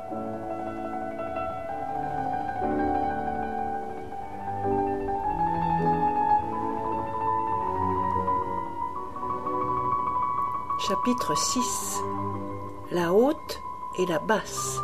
Chapitre 6. La haute et la basse.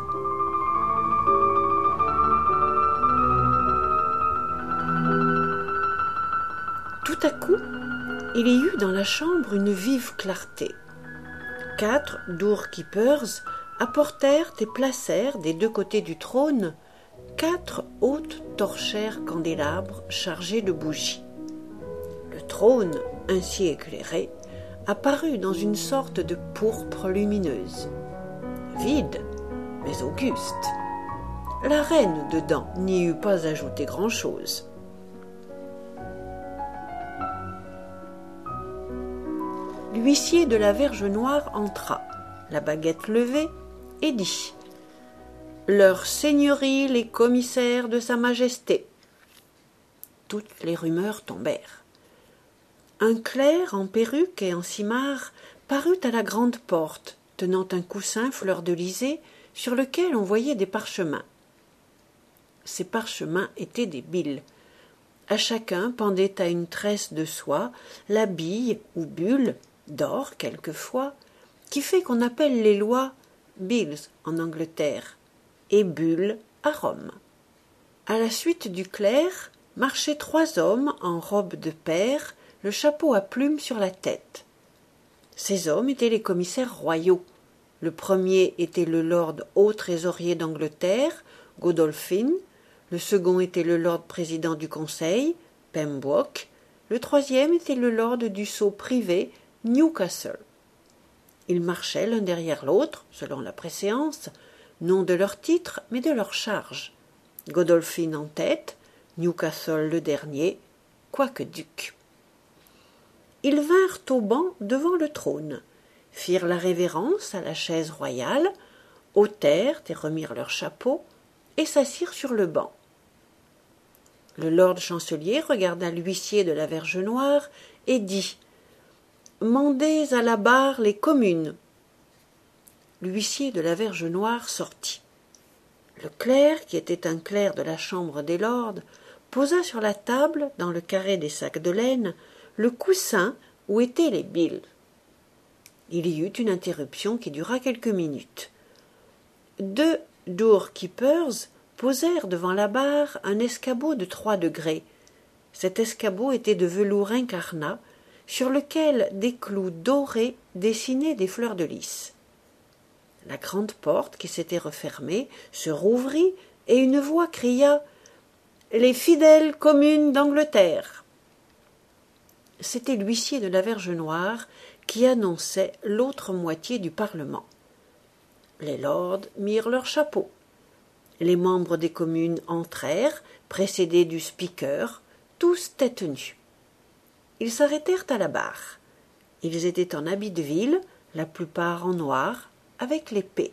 Tout à coup, il y eut dans la chambre une vive clarté. 4 doorkeepers apportèrent et placèrent des 2 côtés du trône 4 hautes torchères candélabres chargées de bougies. Le trône, ainsi éclairé, apparut dans une sorte de pourpre lumineuse. Vide, mais auguste. La reine dedans n'y eut pas ajouté grand-chose. L'huissier de la Verge Noire entra, la baguette levée, et dit « Leur Seigneurie les commissaires de Sa Majesté ». Toutes les rumeurs tombèrent. Un clerc en perruque et en simarre parut à la grande porte, tenant un coussin fleur-de-lysée sur lequel on voyait des parchemins. Ces parchemins étaient des billes. À chacun pendait à une tresse de soie la bille ou bulle, d'or quelquefois, qui fait qu'on appelle les lois bills en Angleterre et bulles à Rome. À la suite du clerc marchaient 3 hommes en robe de pair, le chapeau à plumes sur la tête. Ces hommes étaient les commissaires royaux. Le premier était le lord haut trésorier d'Angleterre, Godolphin, le second était le lord président du conseil, Pembroke, le troisième était le lord du sceau privé, Newcastle. Ils marchaient l'un derrière l'autre, selon la préséance, non de leur titre, mais de leur charge. Godolphin en tête, Newcastle le dernier, quoique duc. Ils vinrent au banc devant le trône, firent la révérence à la chaise royale, ôtèrent et remirent leurs chapeaux, et s'assirent sur le banc. Le lord chancelier regarda l'huissier de la Verge Noire et dit « Mandez à la barre les communes ». L'huissier de la Verge Noire sortit. Le clerc, qui était un clerc de la Chambre des Lords, posa sur la table, dans le carré des sacs de laine, le coussin où étaient les billes. Il y eut une interruption qui dura quelques minutes. 2 doorkeepers posèrent devant la barre un escabeau de 3 degrés. Cet escabeau était de velours incarnat, sur lequel des clous dorés dessinaient des fleurs de lys. La grande porte qui s'était refermée se rouvrit et une voix cria « Les fidèles communes d'Angleterre !» C'était l'huissier de la Verge Noire qui annonçait l'autre moitié du Parlement. Les lords mirent leurs chapeaux. Les membres des communes entrèrent, précédés du speaker, tous tête nue. Ils s'arrêtèrent à la barre. Ils étaient en habit de ville, la plupart en noir, avec l'épée.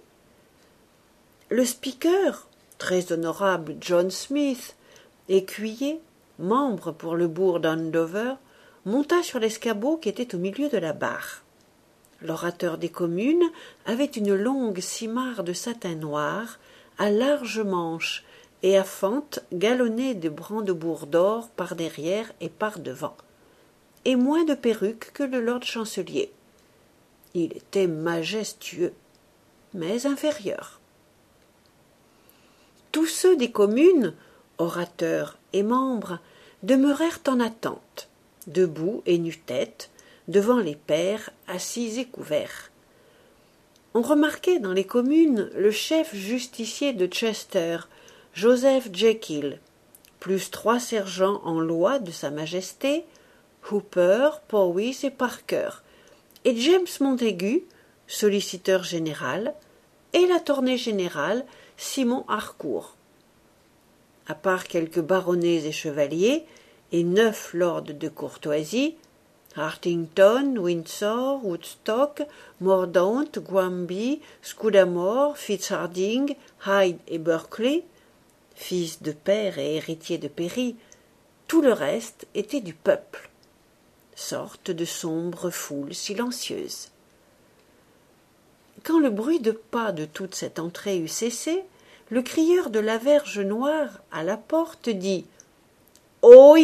Le speaker, très honorable John Smith, écuyer, membre pour le bourg d'Andover, monta sur l'escabeau qui était au milieu de la barre. L'orateur des communes avait une longue simarre de satin noir, à larges manches et à fente galonnée de brandebourgs d'or par derrière et par devant, et moins de perruque que le lord chancelier. Il était majestueux, mais inférieur. Tous ceux des communes, orateurs et membres, demeurèrent en attente, debout et nu-tête, devant les pairs assis et couverts. On remarquait dans les communes le chef justicier de Chester, Joseph Jekyll, plus 3 sergents en loi de Sa Majesté, Hooper, Powys et Parker, et James Montagu, solliciteur général, et l'attorney général Simon Harcourt. À part quelques baronnets et chevaliers, et 9 lords de courtoisie, Hartington, Windsor, Woodstock, Mordaunt, Granby, Scudamore, Fitzharding, Hyde et Berkeley, fils de père et héritier de Perry, tout le reste était du peuple, sorte de sombre foule silencieuse. Quand le bruit de pas de toute cette entrée eut cessé, le crieur de la verge noire à la porte dit « Oyez !»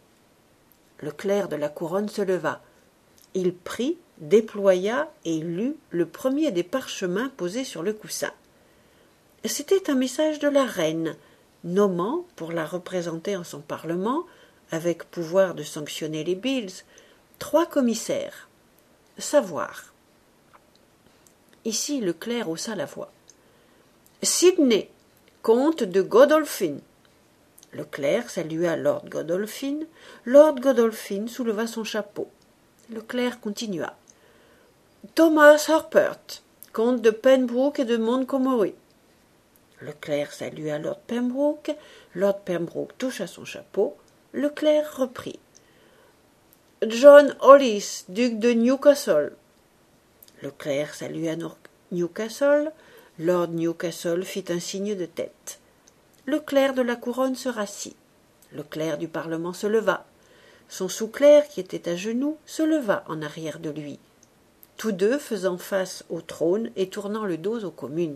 Le clerc de la couronne se leva. Il prit, déploya et lut le premier des parchemins posés sur le coussin. C'était un message de la reine, nommant, pour la représenter en son parlement, avec pouvoir de sanctionner les bills, 3 commissaires. Savoir. Ici, le clerc haussa la voix. Sidney, comte de Godolphin. Le clerc salua Lord Godolphin. Lord Godolphin souleva son chapeau. Le clerc continua. Thomas Harpert, comte de Pembroke et de Montgomery. Le clerc salua Lord Pembroke. Lord Pembroke toucha son chapeau. Le clerc reprit. John Hollis, duc de Newcastle. Le clerc salua Newcastle. Lord Newcastle fit un signe de tête. Le clerc de la couronne se rassit. Le clerc du parlement se leva. Son sous-clerc, qui était à genoux, se leva en arrière de lui. Tous deux faisant face au trône et tournant le dos aux communes.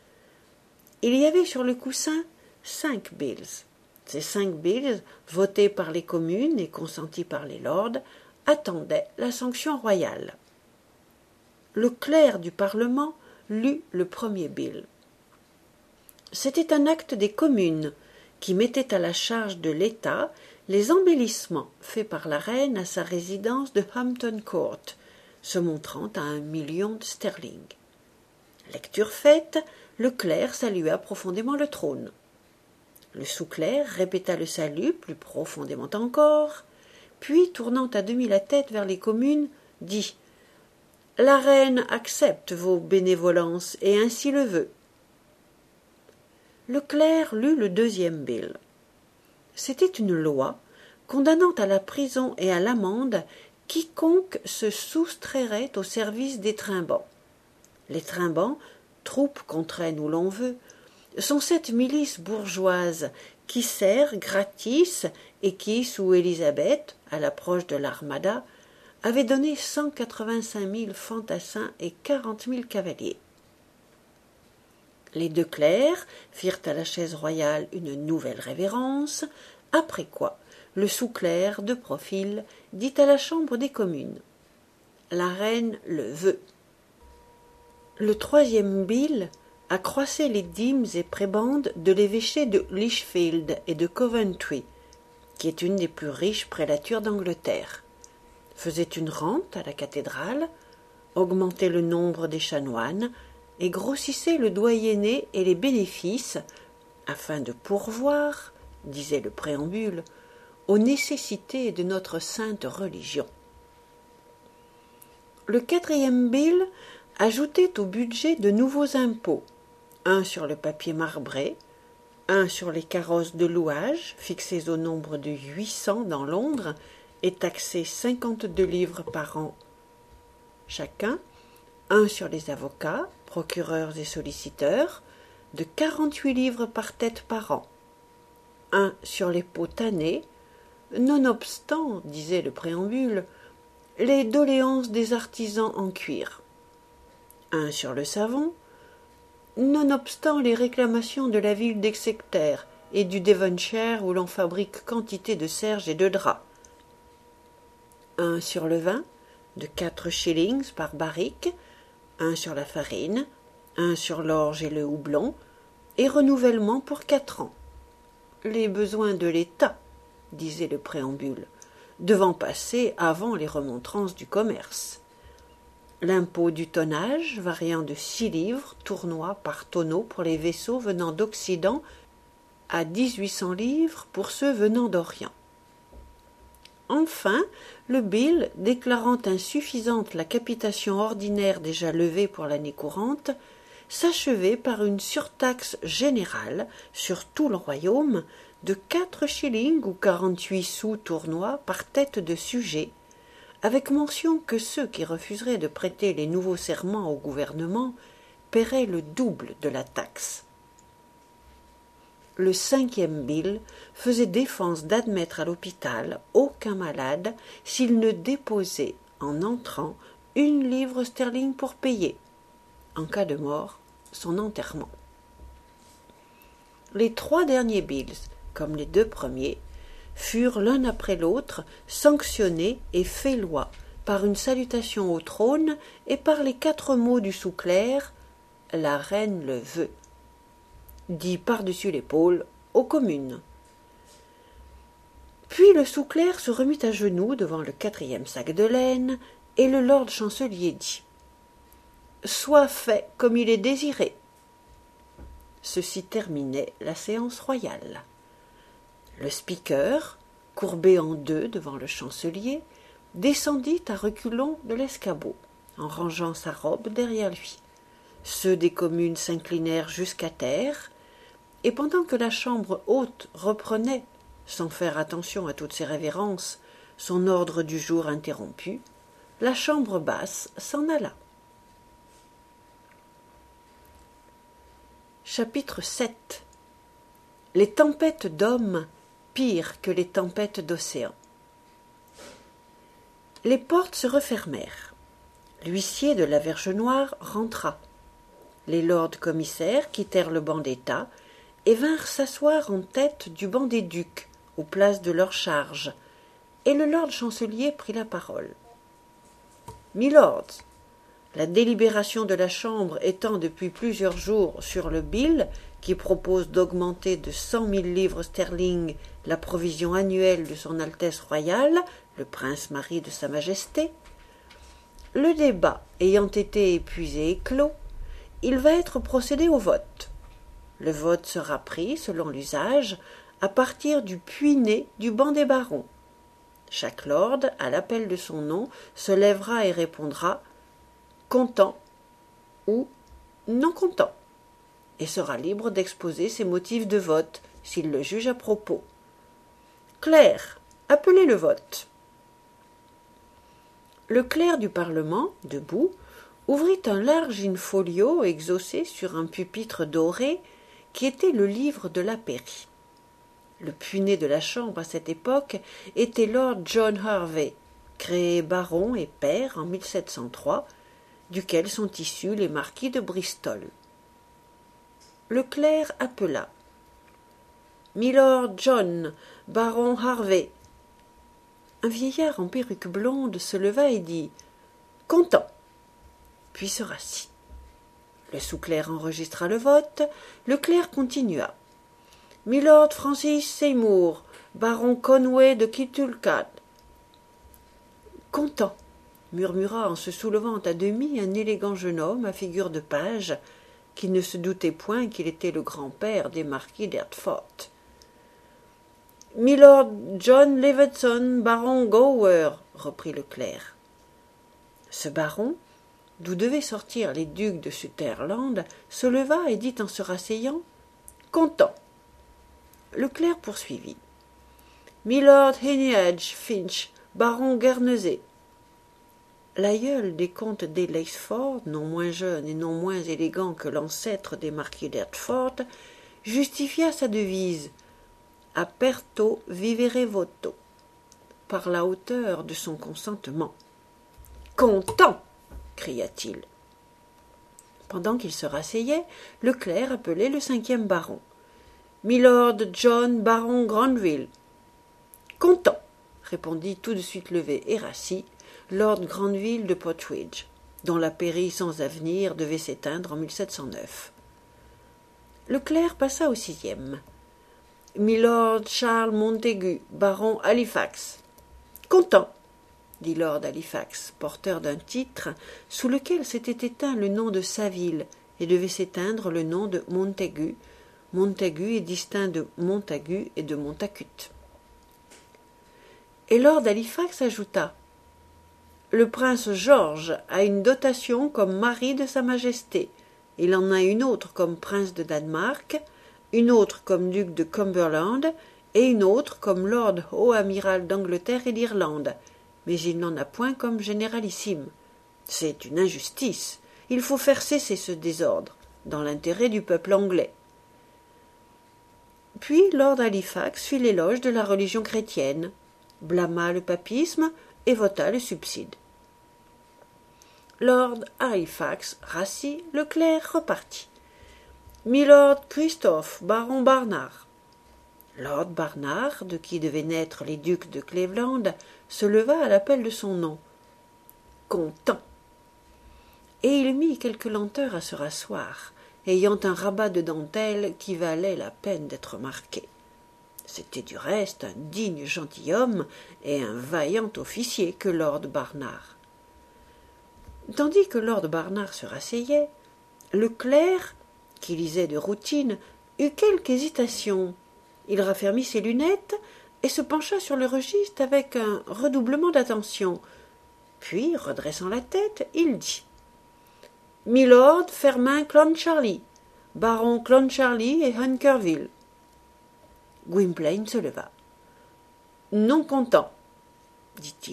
Il y avait sur le coussin 5 bills. Ces 5 bills, votés par les communes et consentis par les lords, attendaient la sanction royale. Le clerc du parlement lut le premier bill. C'était un acte des communes qui mettait à la charge de l'État les embellissements faits par la reine à sa résidence de Hampton Court, se montrant à 1 million de sterling. Lecture faite, le clerc salua profondément le trône. Le sous-clerc répéta le salut plus profondément encore, puis, tournant à demi la tête vers les communes, dit « La reine accepte vos bénévolences et ainsi le veut. » Le clerc lut le deuxième bill. C'était une loi condamnant à la prison et à l'amende quiconque se soustrairait au service des trimbans. Les trimbans, troupes qu'on traîne où l'on veut, sont cette milice bourgeoise qui sert gratis et qui, sous Élisabeth, à l'approche de l'Armada, avait donné 185 000 fantassins et 40 000 cavaliers. Les 2 clercs firent à la chaise royale une nouvelle révérence, après quoi le sous-clerc de profil dit à la Chambre des communes « La reine le veut ». Le 3e bill accroissait les dîmes et prébendes de l'évêché de Lichfield et de Coventry, qui est une des plus riches prélatures d'Angleterre, faisait une rente à la cathédrale, augmentait le nombre des chanoines et grossissait le doyenné et les bénéfices, afin de pourvoir, disait le préambule, aux nécessités de notre sainte religion. Le 4e bill ajoutait au budget de nouveaux impôts, un sur le papier marbré, un sur les carrosses de louage, fixés au nombre de 800 dans Londres et taxés 52 livres par an chacun, un sur les avocats, procureurs et solliciteurs, de 48 livres par tête par an, un sur les pots tannés, nonobstant, disait le préambule, les doléances des artisans en cuir, un sur le savon, nonobstant les réclamations de la ville d'Exeter et du Devonshire où l'on fabrique quantité de serge et de drap, un sur le vin, de 4 shillings par barrique, un sur la farine, un sur l'orge et le houblon, et renouvellement pour 4 ans. Les besoins de l'État, disait le préambule, devant passer avant les remontrances du commerce. L'impôt du tonnage, variant de 6 livres tournois par tonneau pour les vaisseaux venant d'Occident à 1800 livres pour ceux venant d'Orient. Enfin, le bill, déclarant insuffisante la capitation ordinaire déjà levée pour l'année courante, s'achevait par une surtaxe générale sur tout le royaume de 4 shillings ou 48 sous tournois par tête de sujet, avec mention que ceux qui refuseraient de prêter les nouveaux serments au gouvernement paieraient le double de la taxe. Le 5e bill faisait défense d'admettre à l'hôpital aucun malade s'il ne déposait, en entrant, 1 livre sterling pour payer, en cas de mort, son enterrement. Les 3 derniers bills, comme les 2 premiers, furent l'un après l'autre sanctionnés et faits loi par une salutation au trône et par les 4 mots du sous-clerc « La reine le veut », dit par-dessus l'épaule aux communes. Puis le sous-clerc se remit à genoux devant le 4e sac de laine, et le lord chancelier dit « Soit fait comme il est désiré ». Ceci terminait la séance royale. Le speaker, courbé en 2 devant le chancelier, descendit à reculons de l'escabeau, en rangeant sa robe derrière lui. Ceux des communes s'inclinèrent jusqu'à terre, et pendant que la chambre haute reprenait, sans faire attention à toutes ces révérences, son ordre du jour interrompu, la chambre basse s'en alla. Chapitre 7. Les tempêtes d'hommes pires que les tempêtes d'océan. Les portes se refermèrent. L'huissier de la Verge Noire rentra. Les lords commissaires quittèrent le banc d'État et vinrent s'asseoir en tête du banc des ducs, aux places de leur charge, et le lord chancelier prit la parole. « Milords, la délibération de la Chambre étant depuis plusieurs jours sur le bill qui propose d'augmenter de 100 000 livres sterling la provision annuelle de son Altesse royale, le prince mari de Sa Majesté, le débat ayant été épuisé et clos, il va être procédé au vote. Le vote sera pris, selon l'usage, à partir du puits-né du banc des barons. Chaque lord, à l'appel de son nom, se lèvera et répondra « content » ou « non content » et sera libre d'exposer ses motifs de vote, s'il le juge à propos. Clerc, appelez le vote. Le clerc du Parlement, debout, ouvrit un large in-folio exaucé sur un pupitre doré qui était le livre de la pairie. Le puîné de la Chambre à cette époque était Lord John Harvey, créé baron et pair en 1703, duquel sont issus les marquis de Bristol. Le clerc appela « Milord John, baron Harvey ». Un vieillard en perruque blonde se leva et dit « Content », puis se rassit. Le sous-clerc enregistra le vote, le clerc continua. « Milord Francis Seymour, baron Conway de Kitulcat ». « Content », murmura en se soulevant à demi un élégant jeune homme à figure de page, qui ne se doutait point qu'il était le grand-père des marquis d'Hertford. « Milord John Levetson, baron Gower », reprit le clerc. Ce baron, d'où devaient sortir les ducs de Sutherland, se leva et dit en se rasseyant « Content ». Le clerc poursuivit. « Milord Heneage Finch, baron Guernesey ». L'aïeul des comtes des Laceford, non moins jeune et non moins élégant que l'ancêtre des marquis d'Hertford, justifia sa devise « Aperto vivere voto » par la hauteur de son consentement. « Content !» cria-t-il. Pendant qu'il se rasseyait, le clerc appelait le 5e baron. « Milord John baron Granville ». « Content !» répondit tout de suite levé et rassis Lord Granville de Pottridge, dont la pairie sans avenir devait s'éteindre en 1709. Le clerc passa au 6e. « Milord Charles Montagu, baron Halifax ». « Content !» dit Lord Halifax, porteur d'un titre sous lequel s'était éteint le nom de Saville et devait s'éteindre le nom de Montagu. Montagu est distinct de Montagu et de Montacute. Et Lord Halifax ajouta « Le prince George a une dotation comme mari de Sa Majesté. Il en a une autre comme prince de Danemark, une autre comme duc de Cumberland et une autre comme lord haut-amiral d'Angleterre et d'Irlande. Mais il n'en a point comme généralissime. C'est une injustice. Il faut faire cesser ce désordre, dans l'intérêt du peuple anglais. » Puis Lord Halifax fit l'éloge de la religion chrétienne, blâma le papisme et vota le subside. Lord Halifax rassis, le clerc repartit. Milord Christophe, baron Barnard. Lord Barnard, de qui devaient naître les ducs de Cleveland, se leva à l'appel de son nom. Content. Et il mit quelque lenteur à se rasseoir, ayant un rabat de dentelle qui valait la peine d'être marqué. C'était du reste un digne gentilhomme et un vaillant officier que Lord Barnard. Tandis que Lord Barnard se rasseyait, le clerc, qui lisait de routine, eut quelque hésitation. Il raffermit ses lunettes et se pencha sur le registre avec un redoublement d'attention. Puis, redressant la tête, il dit « Milord Fermain Clancharlie, baron Clancharlie et Hunkerville. » Gwynplaine se leva. « Non content, dit-il. »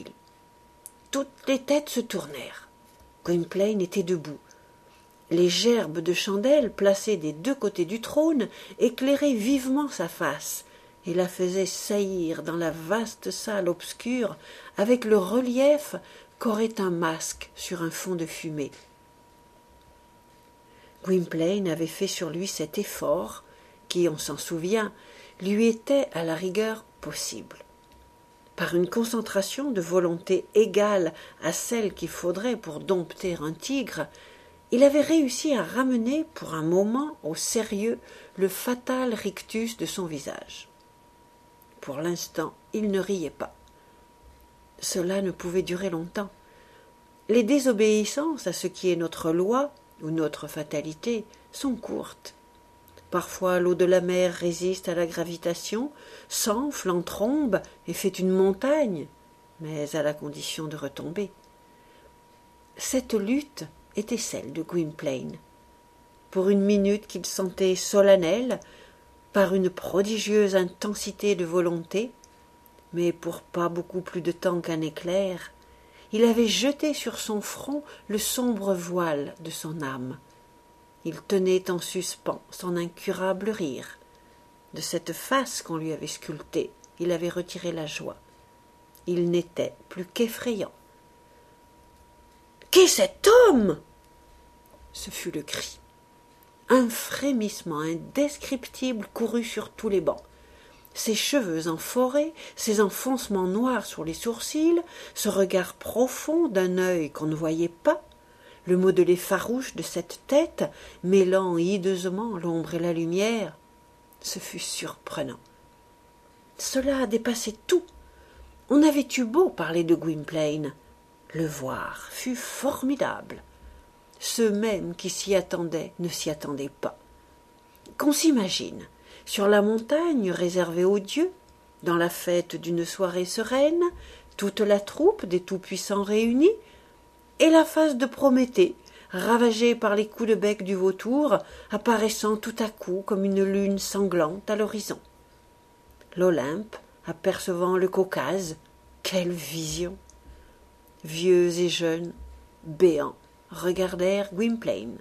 Toutes les têtes se tournèrent. Gwynplaine était debout. Les gerbes de chandelles placées des deux côtés du trône éclairaient vivement sa face et la faisaient saillir dans la vaste salle obscure avec le relief qu'aurait un masque sur un fond de fumée. Gwynplaine avait fait sur lui cet effort qui, on s'en souvient, lui était à la rigueur possible. Par une concentration de volonté égale à celle qu'il faudrait pour dompter un tigre, il avait réussi à ramener pour un moment au sérieux le fatal rictus de son visage. Pour l'instant, il ne riait pas. Cela ne pouvait durer longtemps. Les désobéissances à ce qui est notre loi ou notre fatalité sont courtes. Parfois l'eau de la mer résiste à la gravitation, s'enfle en trombe et fait une montagne, mais à la condition de retomber. Cette lutte était celle de Gwynplaine. Pour une minute qu'il sentait solennelle, par une prodigieuse intensité de volonté, mais pour pas beaucoup plus de temps qu'un éclair, il avait jeté sur son front le sombre voile de son âme. Il tenait en suspens son incurable rire. De cette face qu'on lui avait sculptée, il avait retiré la joie. Il n'était plus qu'effrayant. « Qu'est cet homme ?» Ce fut le cri. Un frémissement indescriptible courut sur tous les bancs. Ses cheveux en forêt, ses enfoncements noirs sur les sourcils, ce regard profond d'un œil qu'on ne voyait pas, le modelé farouche de cette tête, mêlant hideusement l'ombre et la lumière, ce fut surprenant. Cela dépassait tout. On avait eu beau parler de Gwynplaine. Le voir fut formidable. Ceux mêmes qui s'y attendaient ne s'y attendaient pas. Qu'on s'imagine, sur la montagne réservée aux dieux, dans la fête d'une soirée sereine, toute la troupe des tout-puissants réunis, et la face de Prométhée, ravagée par les coups de bec du vautour, apparaissant tout à coup comme une lune sanglante à l'horizon. L'Olympe, apercevant le Caucase, quelle vision! Vieux et jeunes, béants, regardèrent Gwynplaine.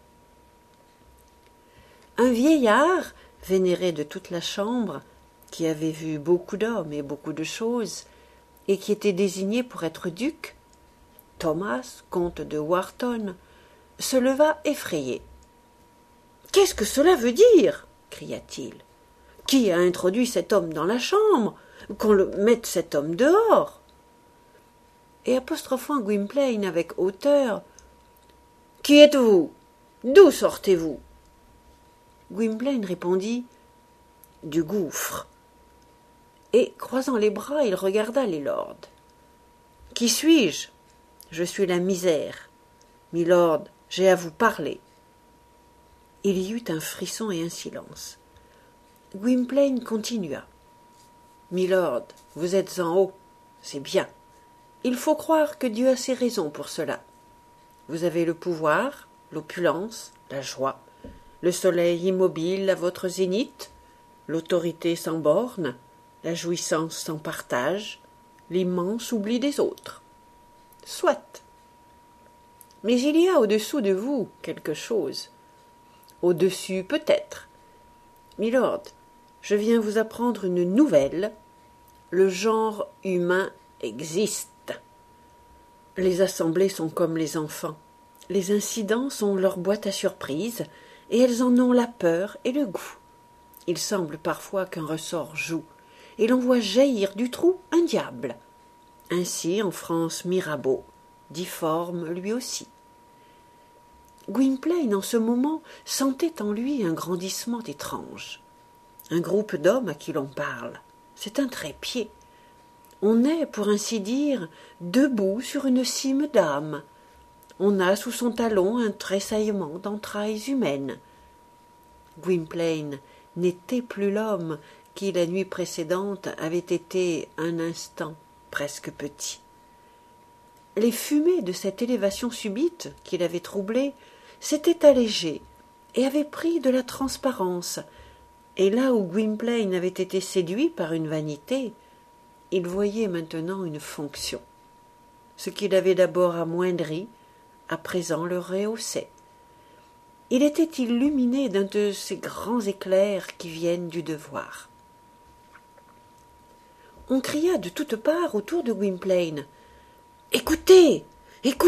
Un vieillard, vénéré de toute la chambre, qui avait vu beaucoup d'hommes et beaucoup de choses, et qui était désigné pour être duc, Thomas, comte de Wharton, se leva effrayé. « Qu'est-ce que cela veut dire » cria-t-il. « Qui a introduit cet homme dans la chambre ? Qu'on le mette cet homme dehors !» Et apostrophant Gwynplaine avec hauteur, « Qui êtes-vous ? D'où sortez-vous » Gwynplaine répondit « Du gouffre ». Et, croisant les bras, il regarda les lords. « Qui suis-je ? Je suis la misère. Milord, j'ai à vous parler. » Il y eut un frisson et un silence. Gwynplaine continua. « Milord, vous êtes en haut, c'est bien. Il faut croire que Dieu a ses raisons pour cela. Vous avez le pouvoir, l'opulence, la joie, le soleil immobile à votre zénith, l'autorité sans borne, la jouissance sans partage, l'immense oubli des autres. Soit. Mais il y a au-dessous de vous quelque chose. Au-dessus peut-être. Milord, je viens vous apprendre une nouvelle. Le genre humain existe. Les assemblées sont comme les enfants. Les incidents sont leur boîte à surprises, et elles en ont la peur et le goût. Il semble parfois qu'un ressort joue, et l'on voit jaillir du trou un diable. Ainsi, en France, Mirabeau, difforme lui aussi. Gwynplaine, en ce moment, sentait en lui un grandissement étrange. Un groupe d'hommes à qui l'on parle, c'est un trépied. On est, pour ainsi dire, debout sur une cime d'âme. On a sous son talon un tressaillement d'entrailles humaines. Gwynplaine n'était plus l'homme qui, la nuit précédente, avait été un instant presque petit. Les fumées de cette élévation subite qui l'avait troublé s'étaient allégées et avaient pris de la transparence, et là où Gwynplaine avait été séduit par une vanité, il voyait maintenant une fonction. Ce qu'il avait d'abord amoindri, à présent le rehaussait. Il était illuminé d'un de ces grands éclairs qui viennent du devoir. On cria de toutes parts autour de Gwynplaine. « Écoutez! Écoutez !»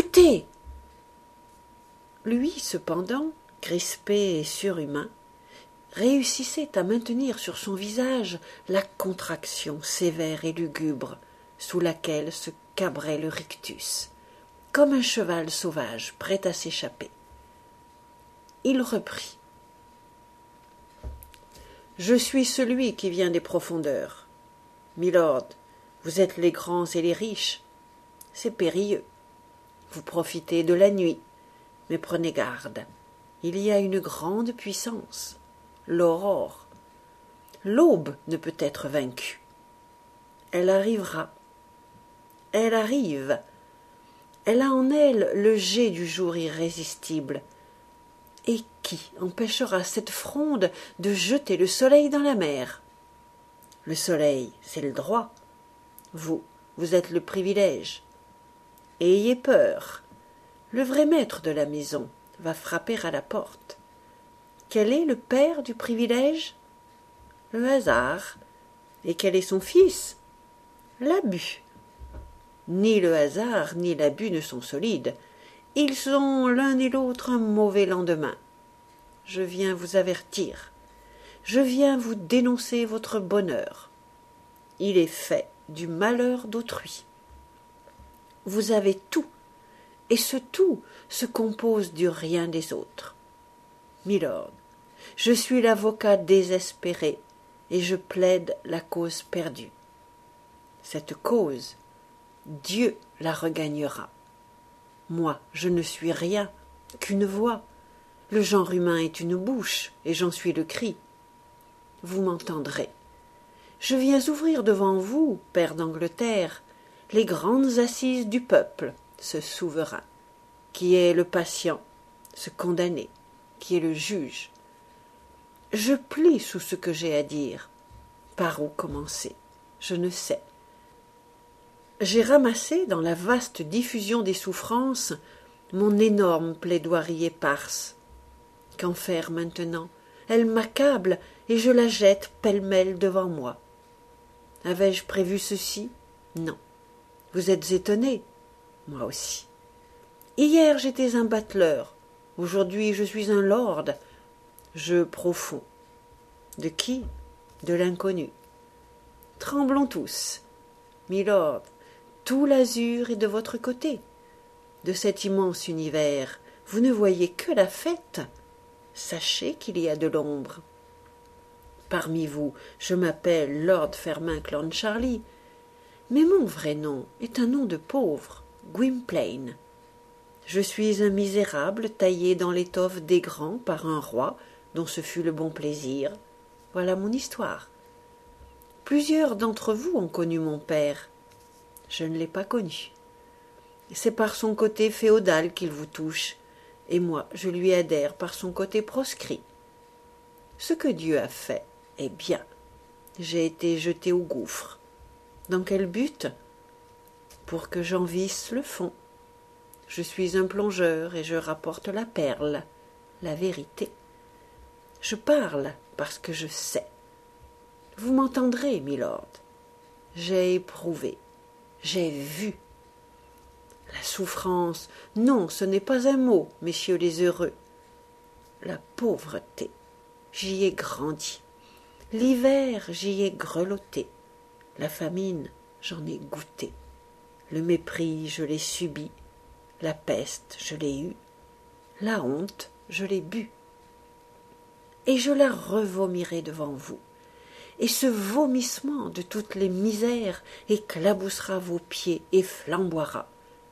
Lui, cependant, crispé et surhumain, réussissait à maintenir sur son visage la contraction sévère et lugubre sous laquelle se cabrait le rictus, comme un cheval sauvage prêt à s'échapper. Il reprit. « Je suis celui qui vient des profondeurs. Milord, vous êtes les grands et les riches. C'est périlleux. Vous profitez de la nuit, mais prenez garde. Il y a une grande puissance, l'aurore. L'aube ne peut être vaincue. Elle arrivera. Elle arrive. Elle a en elle le jet du jour irrésistible. Et qui empêchera cette fronde de jeter le soleil dans la mer? Le soleil, c'est le droit. Vous êtes le privilège. Ayez peur. Le vrai maître de la maison va frapper à la porte. Quel est le père du privilège? Le hasard. Et quel est son fils? L'abus. Ni le hasard ni l'abus ne sont solides. Ils ont l'un et l'autre un mauvais lendemain. Je viens vous avertir. Je viens vous dénoncer votre bonheur. Il est fait du malheur d'autrui. Vous avez tout, et ce tout se compose du rien des autres. Milord, je suis l'avocat désespéré, et je plaide la cause perdue. Cette cause, Dieu la regagnera. Moi, je ne suis rien qu'une voix. Le genre humain est une bouche, et j'en suis le cri. Vous m'entendrez. Je viens ouvrir devant vous, père d'Angleterre, les grandes assises du peuple, ce souverain, qui est le patient, ce condamné, qui est le juge. Je plie sous ce que j'ai à dire. Par où commencer? Je ne sais. J'ai ramassé dans la vaste diffusion des souffrances mon énorme plaidoirie éparse. Qu'en faire maintenant? Elle m'accable et je la jette pêle-mêle devant moi. Avais-je prévu ceci? Non. Vous êtes étonné? Moi aussi. Hier j'étais un battleur, aujourd'hui je suis un lord. Jeu profond. De qui? De l'inconnu. Tremblons tous. Milord, tout l'azur est de votre côté. De cet immense univers, vous ne voyez que la fête. Sachez qu'il y a de l'ombre. Parmi vous, je m'appelle Lord Fermain Clancharlie, mais mon vrai nom est un nom de pauvre, Gwynplaine. Je suis un misérable taillé dans l'étoffe des grands par un roi dont ce fut le bon plaisir. Voilà mon histoire. Plusieurs d'entre vous ont connu mon père. Je ne l'ai pas connu. C'est par son côté féodal qu'il vous touche, et moi je lui adhère par son côté proscrit. Ce que Dieu a fait est bien. J'ai été jeté au gouffre. Dans quel but? Pour que j'en visse le fond. Je suis un plongeur et je rapporte la perle, la vérité. Je parle parce que je sais. Vous m'entendrez, milord. J'ai éprouvé, j'ai vu. La souffrance, non, ce n'est pas un mot, messieurs les heureux. La pauvreté, j'y ai grandi. L'hiver, j'y ai grelotté. La famine, j'en ai goûté. Le mépris, je l'ai subi. La peste, je l'ai eue. La honte, je l'ai bue. Et je la revomirai devant vous. Et ce vomissement de toutes les misères éclaboussera vos pieds et flamboiera.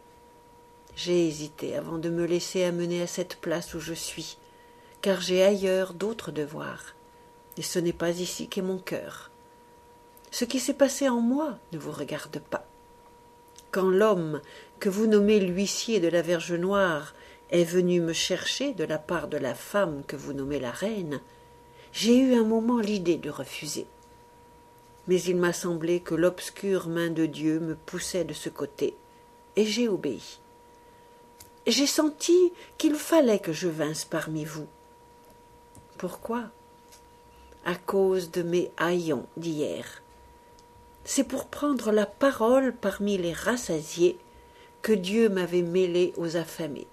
J'ai hésité avant de me laisser amener à cette place où je suis, car j'ai ailleurs d'autres devoirs, et ce n'est pas ici qu'est mon cœur. Ce qui s'est passé en moi ne vous regarde pas. Quand l'homme que vous nommez l'huissier de la Verge Noire est venu me chercher de la part de la femme que vous nommez la reine, j'ai eu un moment l'idée de refuser. Mais il m'a semblé que l'obscure main de Dieu me poussait de ce côté, et j'ai obéi. J'ai senti qu'il fallait que je vinsse parmi vous. Pourquoi? À cause de mes haillons d'hier. C'est pour prendre la parole parmi les rassasiés que Dieu m'avait mêlé aux affamés.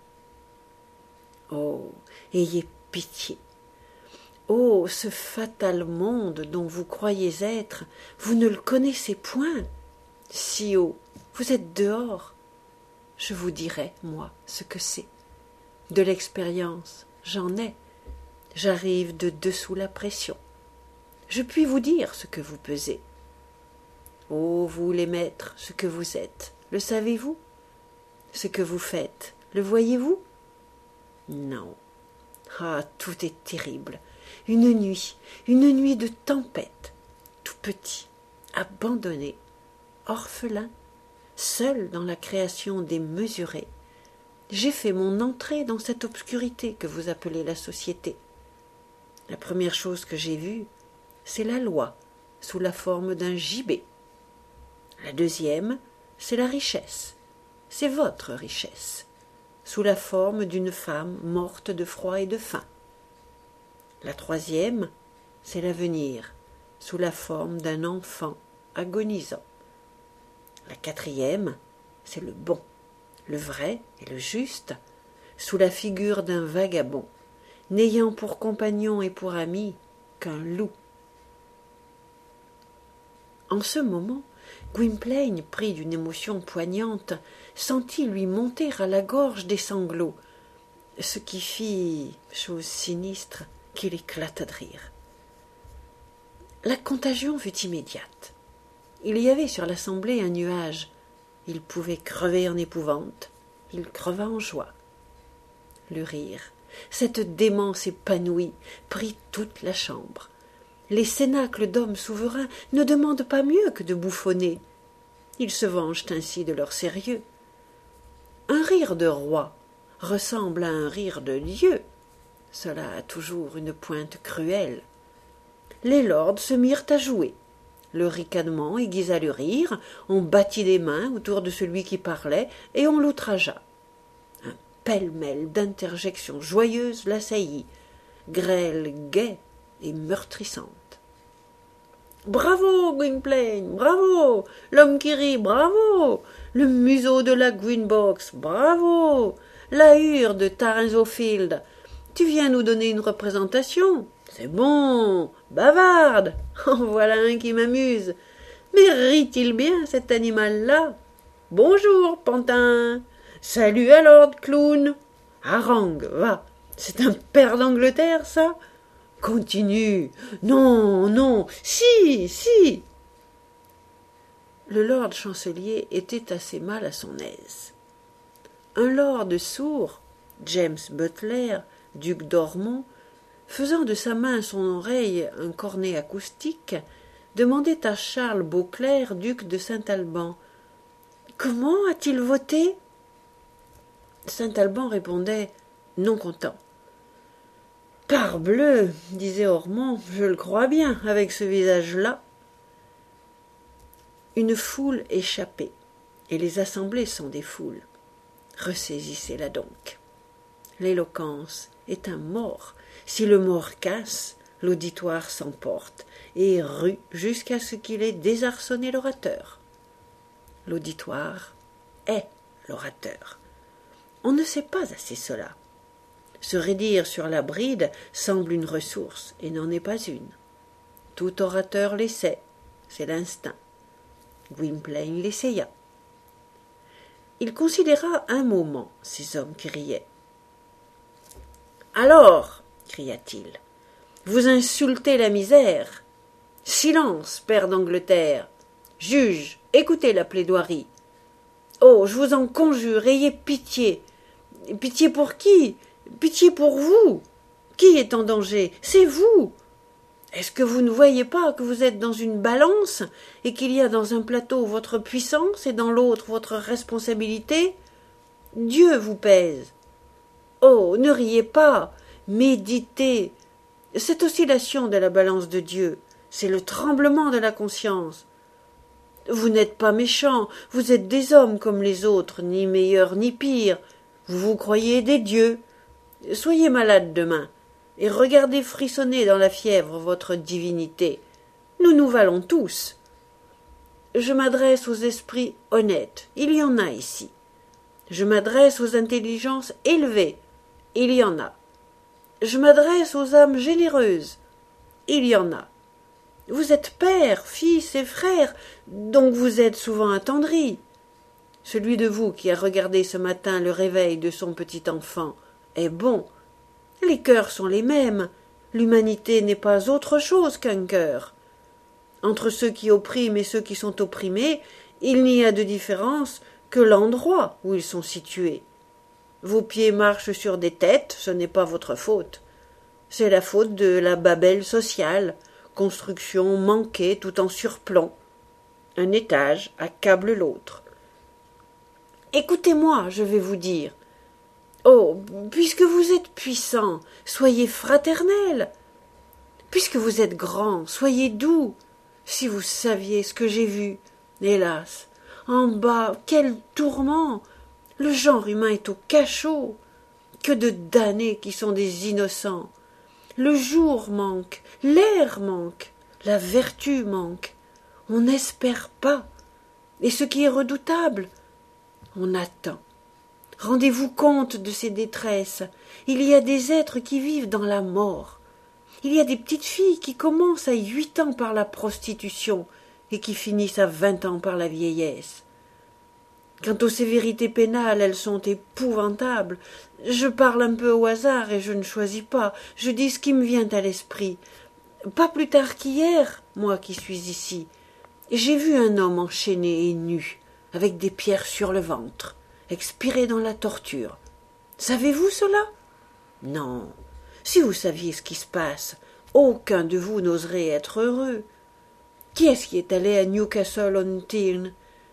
Oh, ayez pitié. Oh, ce fatal monde dont vous croyez être, vous ne le connaissez point. Si haut, vous êtes dehors. Je vous dirai, moi, ce que c'est. De l'expérience, j'en ai. J'arrive de dessous la pression. Je puis vous dire ce que vous pesez. Ô vous les maîtres, ce que vous êtes, le savez-vous? Ce que vous faites, le voyez-vous? Non. Ah, tout est terrible. Une nuit de tempête, tout petit, abandonné, orphelin, seul dans la création démesurée. J'ai fait mon entrée dans cette obscurité que vous appelez la société. La première chose que j'ai vue, c'est la loi, sous la forme d'un gibet. La deuxième, c'est la richesse. C'est votre richesse, sous la forme d'une femme morte de froid et de faim. La troisième, c'est l'avenir, sous la forme d'un enfant agonisant. La quatrième, c'est le bon, le vrai et le juste, sous la figure d'un vagabond, n'ayant pour compagnon et pour ami qu'un loup. En ce moment, Gwynplaine, pris d'une émotion poignante, sentit lui monter à la gorge des sanglots, ce qui fit, chose sinistre, qu'il éclata de rire. La contagion fut immédiate. Il y avait sur l'assemblée un nuage. Il pouvait crever en épouvante. Il creva en joie. Le rire, cette démence épanouie, prit toute la chambre. Les cénacles d'hommes souverains ne demandent pas mieux que de bouffonner. Ils se vengent ainsi de leur sérieux. Un rire de roi ressemble à un rire de Dieu. Cela a toujours une pointe cruelle. Les lords se mirent à jouer. Le ricanement aiguisa le rire, on battit des mains autour de celui qui parlait, et on l'outragea. Un pêle-mêle d'interjections joyeuses l'assaillit, grêle, gaie et meurtrissante. « Bravo, Gwynplaine, bravo! L'homme qui rit, bravo! Le museau de la Green Box, bravo! La hure de Tarrinzofield, tu viens nous donner une représentation? C'est bon, bavarde! En voilà un qui m'amuse. Mais rit-il bien, cet animal-là? Bonjour, pantin! Salut à Lord Clown! Harangue, va! C'est un père d'Angleterre, ça? Continue! Non, non! Si! Le lord chancelier était assez mal à son aise. Un lord sourd, James Butler, duc d'Ormont, faisant de sa main à son oreille un cornet acoustique, demandait à Charles Beauclerc, duc de Saint-Alban: « Comment a-t-il voté ?» Saint-Alban répondait, non content. « Parbleu, disait Ormond, je le crois bien, avec ce visage-là. » Une foule échappée, et les assemblées sont des foules. Ressaisissez-la donc. L'éloquence est un mort. Si le mort casse, l'auditoire s'emporte et rue jusqu'à ce qu'il ait désarçonné l'orateur. L'auditoire est l'orateur. On ne sait pas assez cela. Se raidir sur la bride semble une ressource, et n'en est pas une. Tout orateur l'essaie, c'est l'instinct. Gwynplaine l'essaya. Il considéra un moment ces hommes qui riaient. « Alors, cria-t-il, vous insultez la misère. Silence, père d'Angleterre. Juge, écoutez la plaidoirie. Oh, je vous en conjure, ayez pitié. Pitié pour qui? Pitié pour vous. Qui est en danger? C'est vous. Est-ce que vous ne voyez pas que vous êtes dans une balance et qu'il y a dans un plateau votre puissance et dans l'autre votre responsabilité? Dieu vous pèse. Oh, ne riez pas, méditez. Cette oscillation de la balance de Dieu, c'est le tremblement de la conscience. Vous n'êtes pas méchants, vous êtes des hommes comme les autres, ni meilleurs ni pires. Vous vous croyez des dieux. Soyez malade demain, et regardez frissonner dans la fièvre votre divinité. Nous nous valons tous. Je m'adresse aux esprits honnêtes, il y en a ici. Je m'adresse aux intelligences élevées, il y en a. Je m'adresse aux âmes généreuses, il y en a. Vous êtes père, fils et frère, donc vous êtes souvent attendris. Celui de vous qui a regardé ce matin le réveil de son petit enfant est bon. Les cœurs sont les mêmes. L'humanité n'est pas autre chose qu'un cœur. Entre ceux qui oppriment et ceux qui sont opprimés, il n'y a de différence que l'endroit où ils sont situés. Vos pieds marchent sur des têtes, ce n'est pas votre faute. C'est la faute de la Babel sociale, construction manquée tout en surplomb. Un étage accable l'autre. Écoutez-moi, je vais vous dire. Oh, puisque vous êtes puissant, soyez fraternel. Puisque vous êtes grand, soyez doux. Si vous saviez ce que j'ai vu, hélas, en bas, quel tourment! Le genre humain est au cachot. Que de damnés qui sont des innocents. Le jour manque, l'air manque, la vertu manque. On n'espère pas. Et ce qui est redoutable, on attend. Rendez-vous compte de ces détresses. Il y a des êtres qui vivent dans la mort. Il y a des petites filles qui commencent à 8 ans par la prostitution et qui finissent à 20 ans par la vieillesse. Quant aux sévérités pénales, elles sont épouvantables. Je parle un peu au hasard et je ne choisis pas. Je dis ce qui me vient à l'esprit. Pas plus tard qu'hier, moi qui suis ici, j'ai vu un homme enchaîné et nu, avec des pierres sur le ventre, expiré dans la torture. Savez-vous cela? Non. Si vous saviez ce qui se passe, aucun de vous n'oserait être heureux. Qui est-ce qui est allé à Newcastle-on-Tyne?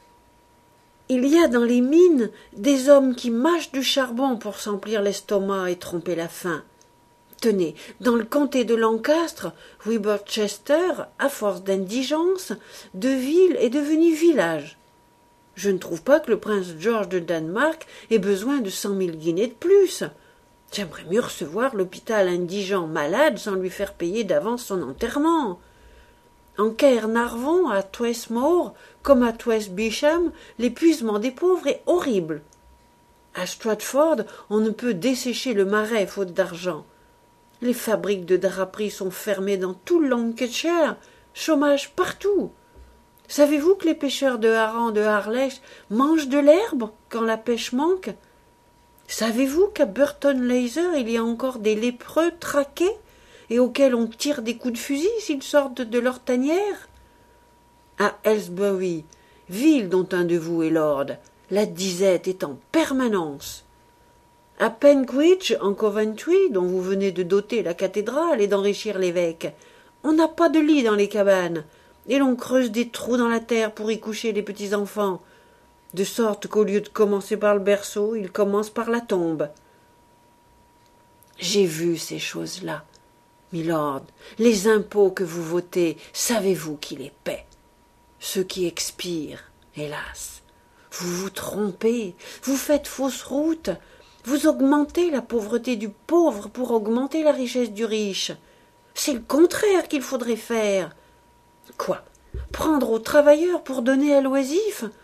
Il y a dans les mines des hommes qui mâchent du charbon pour s'emplir l'estomac et tromper la faim. Tenez, dans le comté de Lancastre, Worcester, à force d'indigence, de ville est devenu village. Je ne trouve pas que le prince George de Danemark ait besoin de 100 000 guinées de plus. J'aimerais mieux recevoir l'hôpital indigent malade sans lui faire payer d'avance son enterrement. En Caernarvon, à Twesmore, comme à Twesbisham, l'épuisement des pauvres est horrible. À Stratford, on ne peut dessécher le marais faute d'argent. Les fabriques de draperies sont fermées dans tout le Lancashire, chômage partout. Savez-vous que les pêcheurs de harengs de Harlech mangent de l'herbe quand la pêche manque? Savez-vous qu'à Burton-Laser, il y a encore des lépreux traqués et auxquels on tire des coups de fusil s'ils sortent de leur tanière? À Aylesbury, ville dont un de vous est lord, la disette est en permanence. À Penquitch, en Coventry, dont vous venez de doter la cathédrale et d'enrichir l'évêque, on n'a pas de lit dans les cabanes, et l'on creuse des trous dans la terre pour y coucher les petits enfants, de sorte qu'au lieu de commencer par le berceau, ils commencent par la tombe. J'ai vu ces choses-là, milord, les impôts que vous votez, savez-vous qui les paie? Ceux qui expirent, hélas. Vous vous trompez, vous faites fausse route, vous augmentez la pauvreté du pauvre pour augmenter la richesse du riche. C'est le contraire qu'il faudrait faire. Quoi? Prendre aux travailleurs pour donner à l'oisif?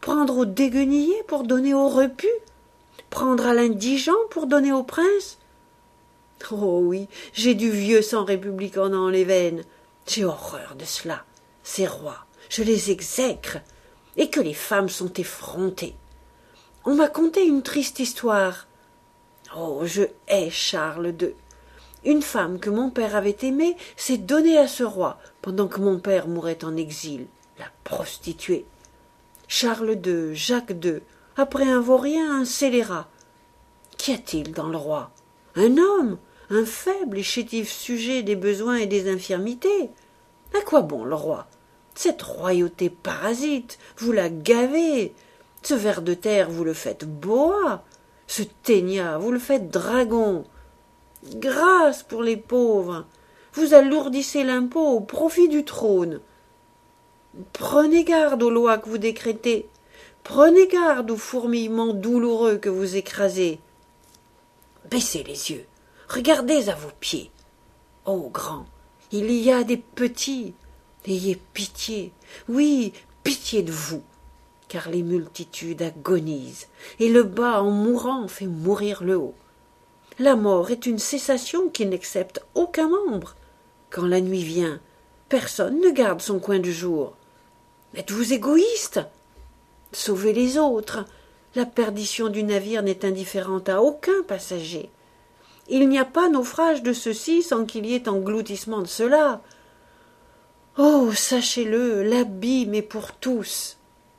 prendre au déguenillé pour donner au repu, prendre à l'indigent pour donner au prince. Oh oui, j'ai du vieux sang républicain dans les veines. J'ai horreur de cela. Ces rois, je les exècre, et que les femmes sont effrontées. On m'a conté une triste histoire. Oh, je hais Charles II. Une femme que mon père avait aimée s'est donnée à ce roi pendant que mon père mourait en exil, la prostituée. Charles II, Jacques II, après un vaurien, un scélérat. Qu'y a-t-il dans le roi? Un homme, un faible et chétif sujet des besoins et des infirmités. À quoi bon le roi? Cette royauté parasite, vous la gavez. Ce ver de terre, vous le faites boa. Ce ténia, vous le faites dragon. Grâce pour les pauvres. Vous alourdissez l'impôt au profit du trône. Prenez garde aux lois que vous décrétez. Prenez garde aux fourmillements douloureux que vous écrasez. Baissez les yeux. Regardez à vos pieds. Ô grand, il y a des petits. Ayez pitié. Oui, pitié de vous. Car les multitudes agonisent, et le bas en mourant fait mourir le haut. La mort est une cessation qui n'accepte aucun membre. Quand la nuit vient, personne ne garde son coin du jour. Êtes-vous égoïste? Sauvez les autres. La perdition du navire n'est indifférente à aucun passager. Il n'y a pas naufrage de ceci sans qu'il y ait engloutissement de cela. Oh, sachez-le, l'abîme est pour tous.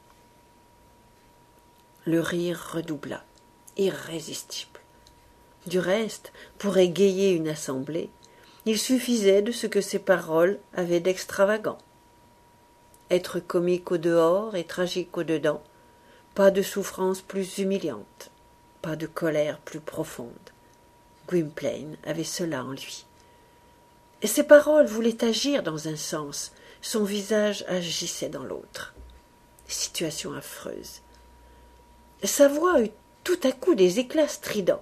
Le rire redoubla, irrésistible. Du reste, pour égayer une assemblée, il suffisait de ce que ces paroles avaient d'extravagant. Être comique au dehors et tragique au dedans, pas de souffrance plus humiliante, pas de colère plus profonde. Gwynplaine avait cela en lui. Et ses paroles voulaient agir dans un sens, son visage agissait dans l'autre. Situation affreuse. Sa voix eut tout à coup des éclats stridents.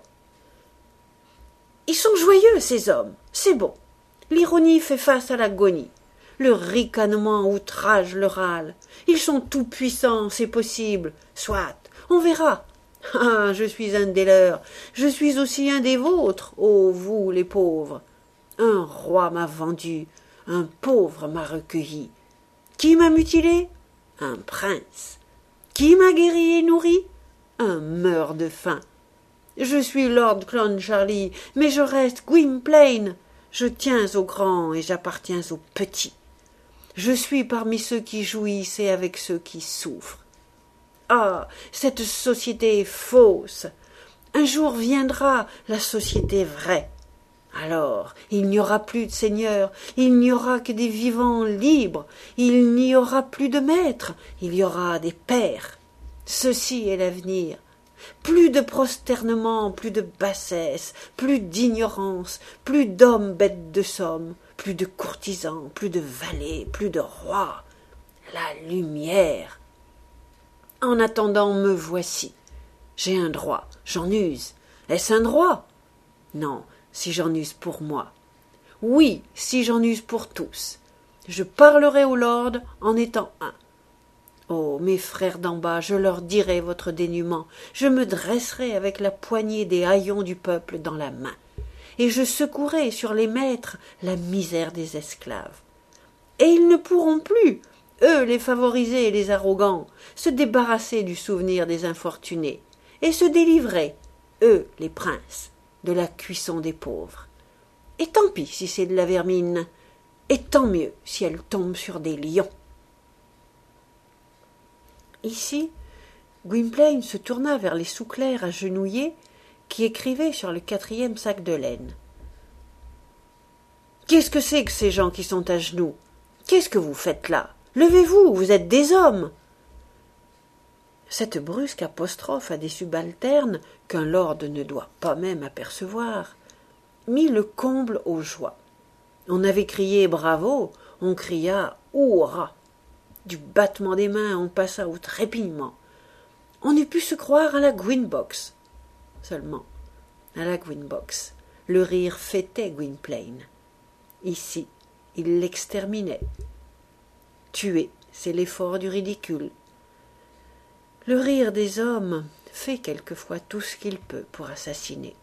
Ils sont joyeux, ces hommes, c'est bon. L'ironie fait face à l'agonie. Le ricanement outrage le râle. Ils sont tout-puissants, c'est possible. Soit, on verra. Ah, je suis un des leurs. Je suis aussi un des vôtres, ô vous les pauvres. Un roi m'a vendu, un pauvre m'a recueilli. Qui m'a mutilé? Un prince. Qui m'a guéri et nourri? Un meurt de faim. Je suis Lord Clancharlie, mais je reste Gwynplaine. Je tiens aux grands et j'appartiens aux petits. Je suis parmi ceux qui jouissent et avec ceux qui souffrent. Ah, cette société est fausse. Un jour viendra la société vraie. Alors, il n'y aura plus de seigneurs, il n'y aura que des vivants libres, il n'y aura plus de maîtres, il y aura des pères. Ceci est l'avenir. Plus de prosternement, plus de bassesse, plus d'ignorance, plus d'hommes bêtes de somme, plus de courtisans, plus de valets, plus de rois. La lumière. En attendant, me voici. J'ai un droit, j'en use. Est-ce un droit? Non, si j'en use pour moi. Oui, si j'en use pour tous. Je parlerai aux lords en étant un. Oh, mes frères d'en bas, je leur dirai votre dénûment, je me dresserai avec la poignée des haillons du peuple dans la main, et je secouerai sur les maîtres la misère des esclaves. Et ils ne pourront plus, eux les favorisés et les arrogants, se débarrasser du souvenir des infortunés, et se délivrer, eux les princes, de la cuisson des pauvres. Et tant pis si c'est de la vermine, et tant mieux si elle tombe sur des lions. Ici, Gwynplaine se tourna vers les sous-clercs agenouillés qui écrivaient sur le 4e sac de laine. « Qu'est-ce que c'est que ces gens qui sont à genoux? Qu'est-ce que vous faites là? Levez-vous, vous êtes des hommes !» Cette brusque apostrophe à des subalternes, qu'un lord ne doit pas même apercevoir, mit le comble aux joies. On avait crié « Bravo !» on cria « Hurrah !» Du battement des mains, on passa au trépignement. On eût pu se croire à la Gwynbox. Seulement, à la Gwynbox, le rire fêtait Gwynplaine. Ici, il l'exterminait. Tuer, c'est l'effort du ridicule. Le rire des hommes fait quelquefois tout ce qu'il peut pour assassiner.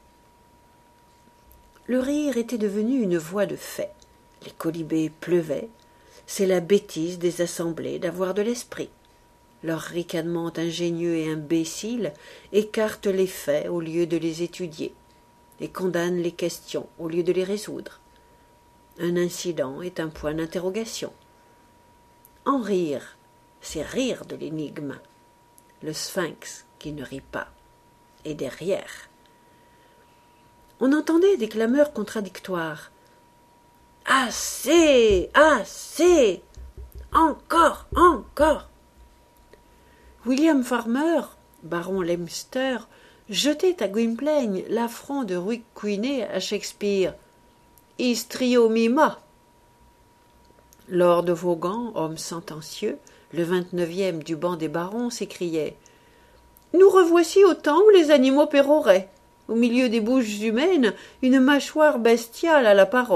Le rire était devenu une voix de fait. Les colibés pleuvaient. C'est la bêtise des assemblées d'avoir de l'esprit. Leur ricanement ingénieux et imbécile écarte les faits au lieu de les étudier, et condamne les questions au lieu de les résoudre. Un incident est un point d'interrogation. En rire, c'est rire de l'énigme. Le sphinx qui ne rit pas est derrière. On entendait des clameurs contradictoires. « Assez! Assez! Encore! Encore !» William Farmer, baron Leinster, jetait à Gwynplaine l'affront de Ruy Queeney à Shakespeare. « Istrio mima !» Lord Vaughan, homme sentencieux, le 29e du banc des barons, s'écriait « Nous revoici au temps où les animaux péroraient. Au milieu des bouches humaines, une mâchoire bestiale a la parole. »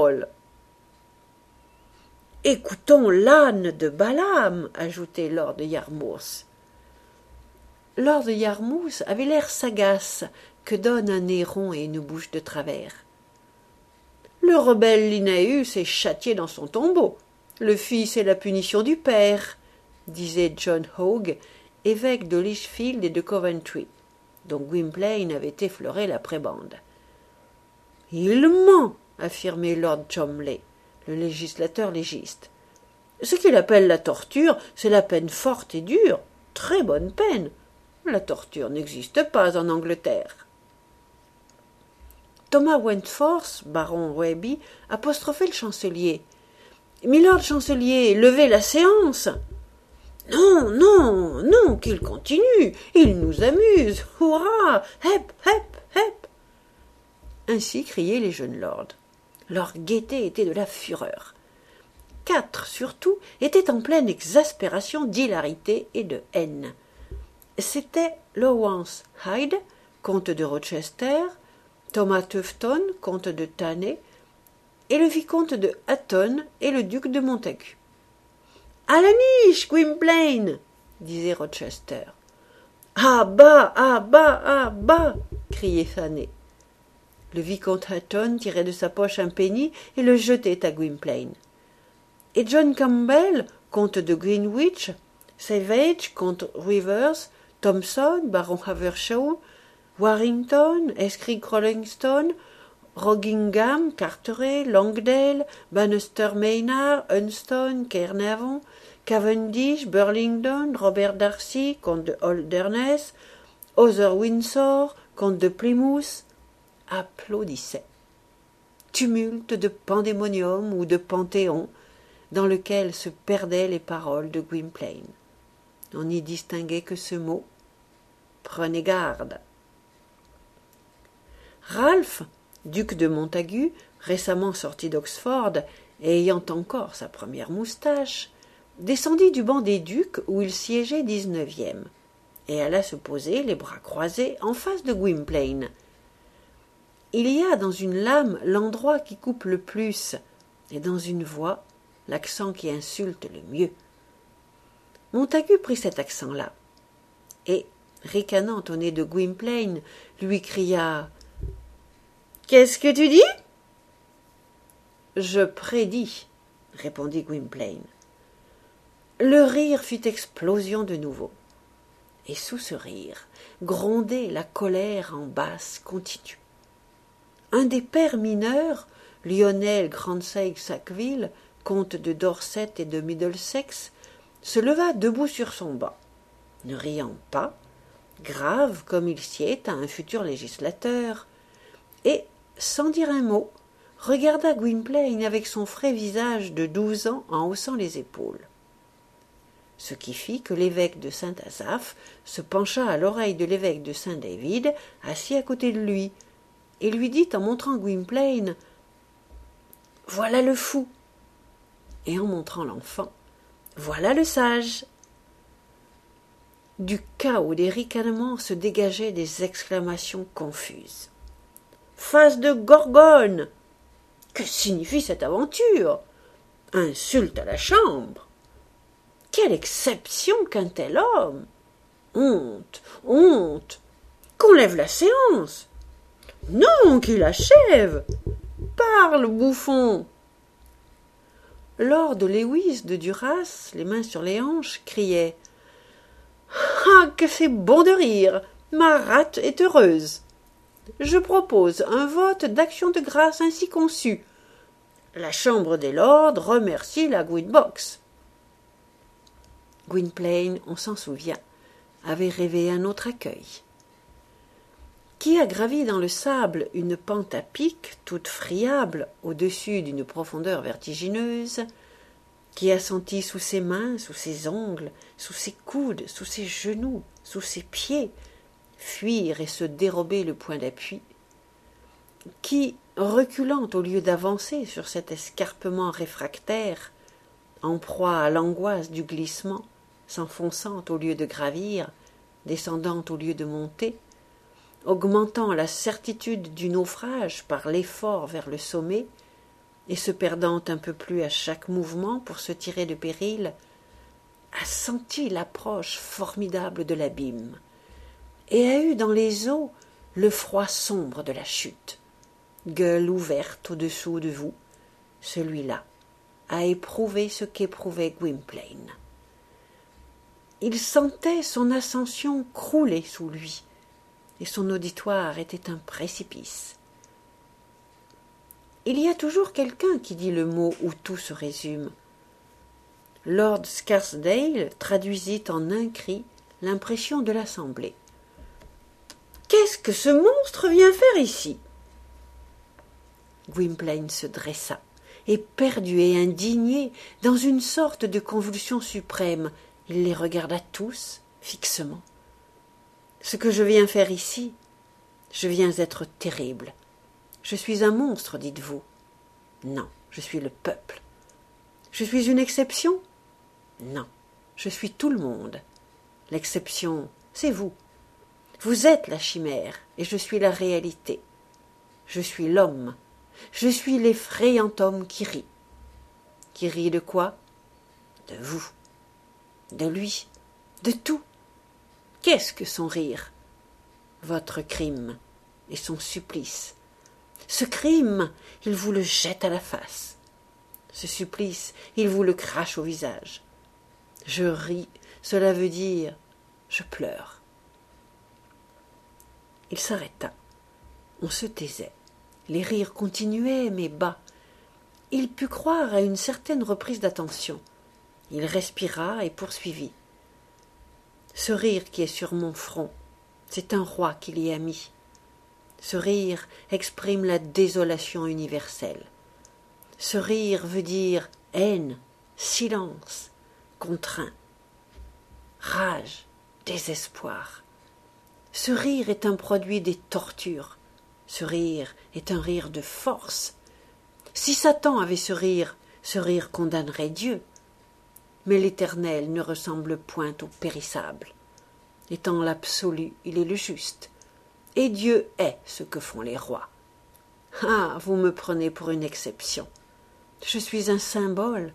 « Écoutons l'âne de Balaam, » ajoutait Lord Yarmouth. Lord Yarmouth avait l'air sagace que donne un nez rond et une bouche de travers. « Le rebelle Linnaeus est châtié dans son tombeau. Le fils est la punition du père, » disait John Hogg, évêque de Lichfield et de Coventry, dont Gwynplaine avait effleuré la prébende. « Il ment, » affirmait Lord Cholmondeley, le législateur légiste. « Ce qu'il appelle la torture, c'est la peine forte et dure, très bonne peine. La torture n'existe pas en Angleterre. » Thomas Wentworth, baron Weby, apostrophait le chancelier. « Milord chancelier, levez la séance !»« Non, non, non, qu'il continue, il nous amuse, hurrah, hep, hep, hep !» Ainsi criaient les jeunes lords. Leur gaieté était de la fureur. 4, surtout, étaient en pleine exaspération d'hilarité et de haine. C'étaient Lawrence Hyde, comte de Rochester, Thomas Tufton, comte de Thanet, et le vicomte de Hatton et le duc de Montagu. « À la niche, Gwynplaine !» disait Rochester. « À bas, à bas, à bas !» criait Thanet. Le vicomte Hatton tirait de sa poche un penny et le jetait à Gwynplaine. Et John Campbell, comte de Greenwich, Savage, comte Rivers, Thompson, baron Havershaw, Warrington, Escric Rollingstone, Rockingham, Carteret, Langdale, Bannister Maynard, Hunstone, Caernarvon, Cavendish, Burlington, Robert Darcy, comte de Holderness, Other Windsor, comte de Plymouth, applaudissaient. Tumulte de pandémonium ou de panthéon, dans lequel se perdaient les paroles de Gwynplaine. On n'y distinguait que ce mot « Prenez garde ». Ralph, duc de Montagu, récemment sorti d'Oxford et ayant encore sa première moustache, descendit du banc des ducs où il siégeait 19e et alla se poser, les bras croisés, en face de Gwynplaine. Il y a dans une lame l'endroit qui coupe le plus, et dans une voix l'accent qui insulte le mieux. Montagu prit cet accent-là, et, ricanant au nez de Gwynplaine, lui cria « Qu'est-ce que tu dis ?»« Je prédis, » répondit Gwynplaine. Le rire fit explosion de nouveau, et sous ce rire grondait la colère en basse continue. Un des pères mineurs, Lionel Grandsay-Sackville, comte de Dorset et de Middlesex, se leva debout sur son banc, ne riant pas, grave comme il sied à un futur législateur, et, sans dire un mot, regarda Gwynplaine avec son frais visage de 12 ans en haussant les épaules. Ce qui fit que l'évêque de Saint-Asaph se pencha à l'oreille de l'évêque de Saint-David, assis à côté de lui, et lui dit en montrant Gwynplaine « Voilà le fou !» et en montrant l'enfant « Voilà le sage !» Du chaos des ricanements se dégageaient des exclamations confuses. « Face de Gorgone ! Que signifie cette aventure ? Insulte à la Chambre ! Quelle exception qu'un tel homme ! Honte, honte. Qu'on lève la séance. Non, qu'il achève. Parle, bouffon. Lord Lewis de Duras, les mains sur les hanches, criait « Ah, que c'est bon de rire! Ma rate est heureuse! Je propose un vote d'action de grâce ainsi conçu. La Chambre des Lords remercie la Gwynbox. » Gwynplaine, on s'en souvient, avait rêvé un autre accueil. Qui a gravi dans le sable une pente à pic, toute friable, au-dessus d'une profondeur vertigineuse, qui a senti sous ses mains, sous ses ongles, sous ses coudes, sous ses genoux, sous ses pieds, fuir et se dérober le point d'appui, qui, reculant au lieu d'avancer sur cet escarpement réfractaire, en proie à l'angoisse du glissement, s'enfonçant au lieu de gravir, descendant au lieu de monter, augmentant la certitude du naufrage par l'effort vers le sommet, et se perdant un peu plus à chaque mouvement pour se tirer de péril, a senti l'approche formidable de l'abîme, et a eu dans les os le froid sombre de la chute. Gueule ouverte au-dessous de vous, celui-là a éprouvé ce qu'éprouvait Gwynplaine. Il sentait son ascension crouler sous lui, et son auditoire était un précipice. Il y a toujours quelqu'un qui dit le mot où tout se résume. Lord Scarsdale traduisit en un cri l'impression de l'assemblée. « Qu'est-ce que ce monstre vient faire ici ?» Gwynplaine se dressa, éperdu et indigné, dans une sorte de convulsion suprême. Il les regarda tous, fixement. « Ce que je viens faire ici, je viens être terrible. Je suis un monstre, dites-vous. Non, je suis le peuple. Je suis une exception? Non, je suis tout le monde. L'exception, c'est vous. Vous êtes la chimère, et je suis la réalité. Je suis l'homme. Je suis l'effrayant homme qui rit. Qui rit de quoi? De vous. De lui. De tout. Qu'est-ce que son rire? Votre crime et son supplice. Ce crime, il vous le jette à la face. Ce supplice, il vous le crache au visage. Je ris, cela veut dire je pleure. Il s'arrêta. On se taisait. Les rires continuaient, mais bas. Il put croire à une certaine reprise d'attention. Il respira et poursuivit. Ce rire qui est sur mon front, c'est un roi qui l'y a mis. Ce rire exprime la désolation universelle. Ce rire veut dire haine, silence, contraint, rage, désespoir. Ce rire est un produit des tortures. Ce rire est un rire de force. Si Satan avait ce rire condamnerait Dieu. Mais l'Éternel ne ressemble point au périssable. Étant l'absolu, il est le juste. Et Dieu est ce que font les rois. Ah, vous me prenez pour une exception. Je suis un symbole.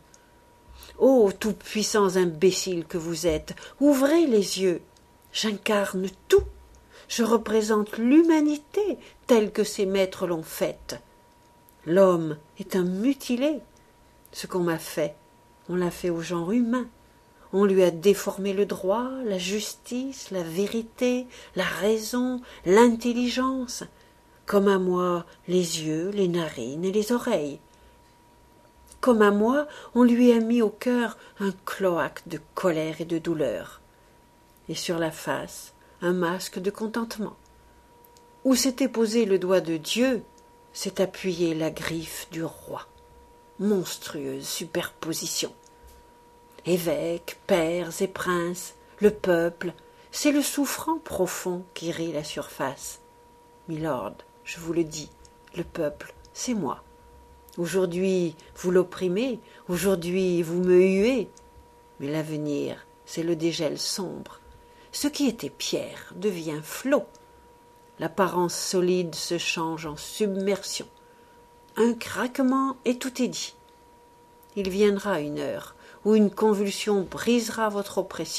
Ô tout-puissants imbéciles que vous êtes, ouvrez les yeux. J'incarne tout. Je représente l'humanité telle que ses maîtres l'ont faite. L'homme est un mutilé. Ce qu'on m'a fait, on l'a fait au genre humain. On lui a déformé le droit, la justice, la vérité, la raison, l'intelligence, comme à moi les yeux, les narines et les oreilles. Comme à moi, on lui a mis au cœur un cloaque de colère et de douleur, et sur la face un masque de contentement. Où s'était posé le doigt de Dieu, s'est appuyée la griffe du roi. Monstrueuse superposition. Évêques, pairs et princes, le peuple, c'est le souffrant profond qui rit la surface. Milord, je vous le dis, le peuple, c'est moi. Aujourd'hui, vous l'opprimez, aujourd'hui, vous me huez. Mais l'avenir, c'est le dégel sombre. Ce qui était pierre devient flot. L'apparence solide se change en submersion. Un craquement et tout est dit. Il viendra une heure où une convulsion brisera votre oppression,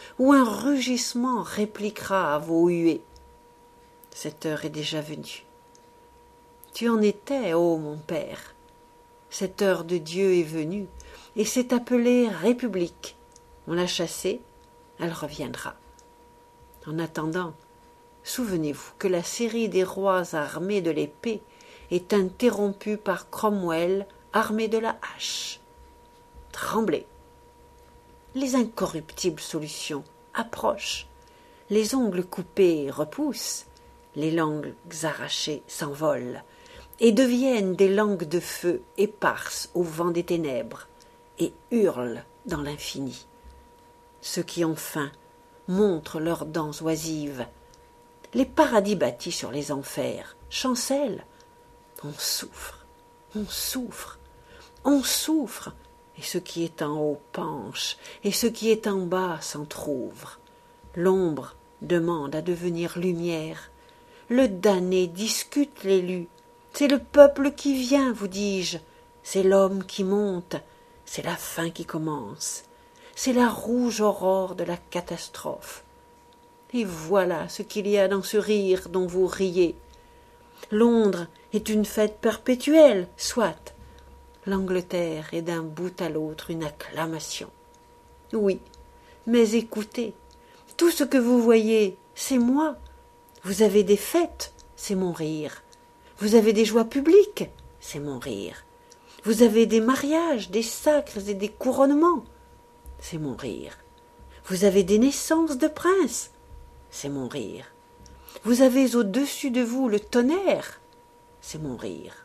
où un rugissement répliquera à vos huées. Cette heure est déjà venue. Tu en étais, ô mon père. Cette heure de Dieu est venue, et s'est appelée République. On l'a chassée, elle reviendra. En attendant, souvenez-vous que la série des rois armés de l'épée est interrompue par Cromwell armé de la hache. Tremblez. Les incorruptibles solutions approchent. Les ongles coupés repoussent, les langues arrachées s'envolent et deviennent des langues de feu éparses au vent des ténèbres et hurlent dans l'infini. Ceux qui ont faim montrent leurs dents oisives. Les paradis bâtis sur les enfers chancellent. On souffre, on souffre, on souffre, et ce qui est en haut penche, et ce qui est en bas s'entr'ouvre. L'ombre demande à devenir lumière. Le damné discute l'élu. C'est le peuple qui vient, vous dis-je. C'est l'homme qui monte. C'est la fin qui commence. C'est la rouge aurore de la catastrophe. Et voilà ce qu'il y a dans ce rire dont vous riez. Londres est une fête perpétuelle, soit. L'Angleterre est d'un bout à l'autre une acclamation. Oui, mais écoutez, tout ce que vous voyez, c'est moi. Vous avez des fêtes, c'est mon rire. Vous avez des joies publiques, c'est mon rire. Vous avez des mariages, des sacres et des couronnements, c'est mon rire. Vous avez des naissances de princes, c'est mon rire. Vous avez au-dessus de vous le tonnerre, c'est mon rire.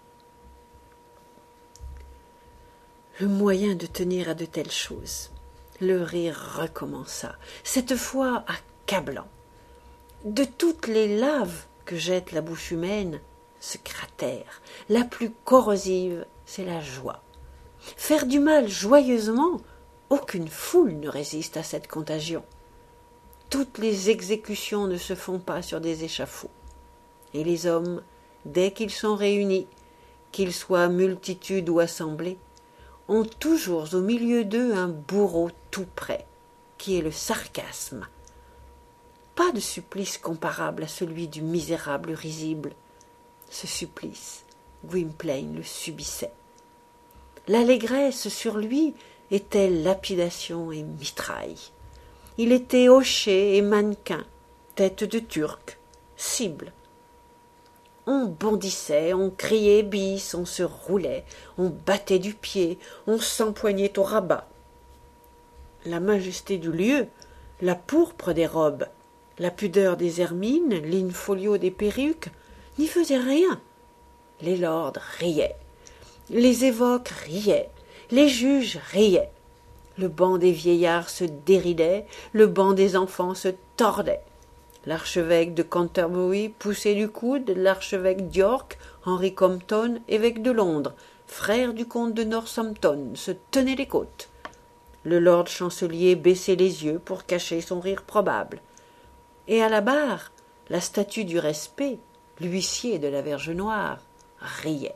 Le moyen de tenir à de telles choses. Le rire recommença, cette fois accablant. De toutes les laves que jette la bouche humaine, ce cratère, la plus corrosive, c'est la joie. Faire du mal joyeusement, aucune foule ne résiste à cette contagion. Toutes les exécutions ne se font pas sur des échafauds. Et les hommes, dès qu'ils sont réunis, qu'ils soient multitudes ou assemblées, ont toujours au milieu d'eux un bourreau tout prêt, qui est le sarcasme. Pas de supplice comparable à celui du misérable risible. Ce supplice, Gwynplaine le subissait. L'allégresse sur lui était lapidation et mitraille. Il était hocher et mannequin, tête de turc, cible. On bondissait, on criait bis, on se roulait, on battait du pied, on s'empoignait au rabat. La majesté du lieu, la pourpre des robes, la pudeur des hermines, l'infolio des perruques, n'y faisaient rien. Les lords riaient, les évôques riaient, les juges riaient. Le banc des vieillards se déridait, le banc des enfants se tordait. L'archevêque de Canterbury poussait du coude l'archevêque d'York, Henry Compton, évêque de Londres, frère du comte de Northampton, se tenait les côtes. Le lord chancelier baissait les yeux pour cacher son rire probable. Et à la barre, la statue du respect, l'huissier de la Verge Noire, riait.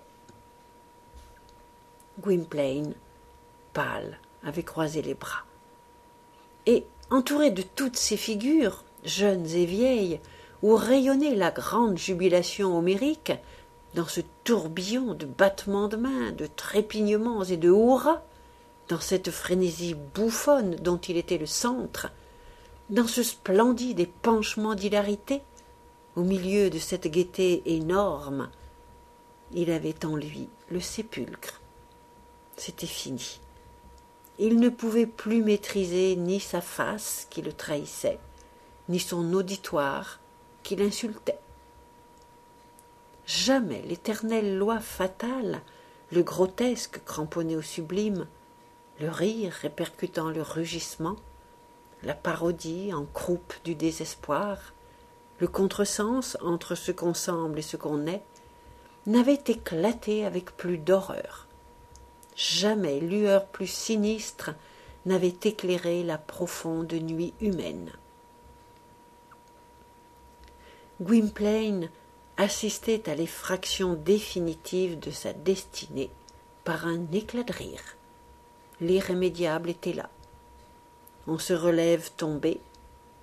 Gwynplaine, pâle, avait croisé les bras. Et, entouré de toutes ces figures, jeunes et vieilles, où rayonnait la grande jubilation homérique, dans ce tourbillon de battements de mains, de trépignements et de hurrahs, dans cette frénésie bouffonne dont il était le centre, dans ce splendide épanchement d'hilarité, au milieu de cette gaieté énorme, il avait en lui le sépulcre. C'était fini. Il ne pouvait plus maîtriser ni sa face qui le trahissait, ni son auditoire qui l'insultait. Jamais l'éternelle loi fatale, le grotesque cramponné au sublime, le rire répercutant le rugissement, la parodie en croupe du désespoir, le contresens entre ce qu'on semble et ce qu'on est, n'avait éclaté avec plus d'horreur. Jamais lueur plus sinistre n'avait éclairé la profonde nuit humaine. Gwynplaine assistait à l'effraction définitive de sa destinée par un éclat de rire. L'irrémédiable était là. On se relève tombé,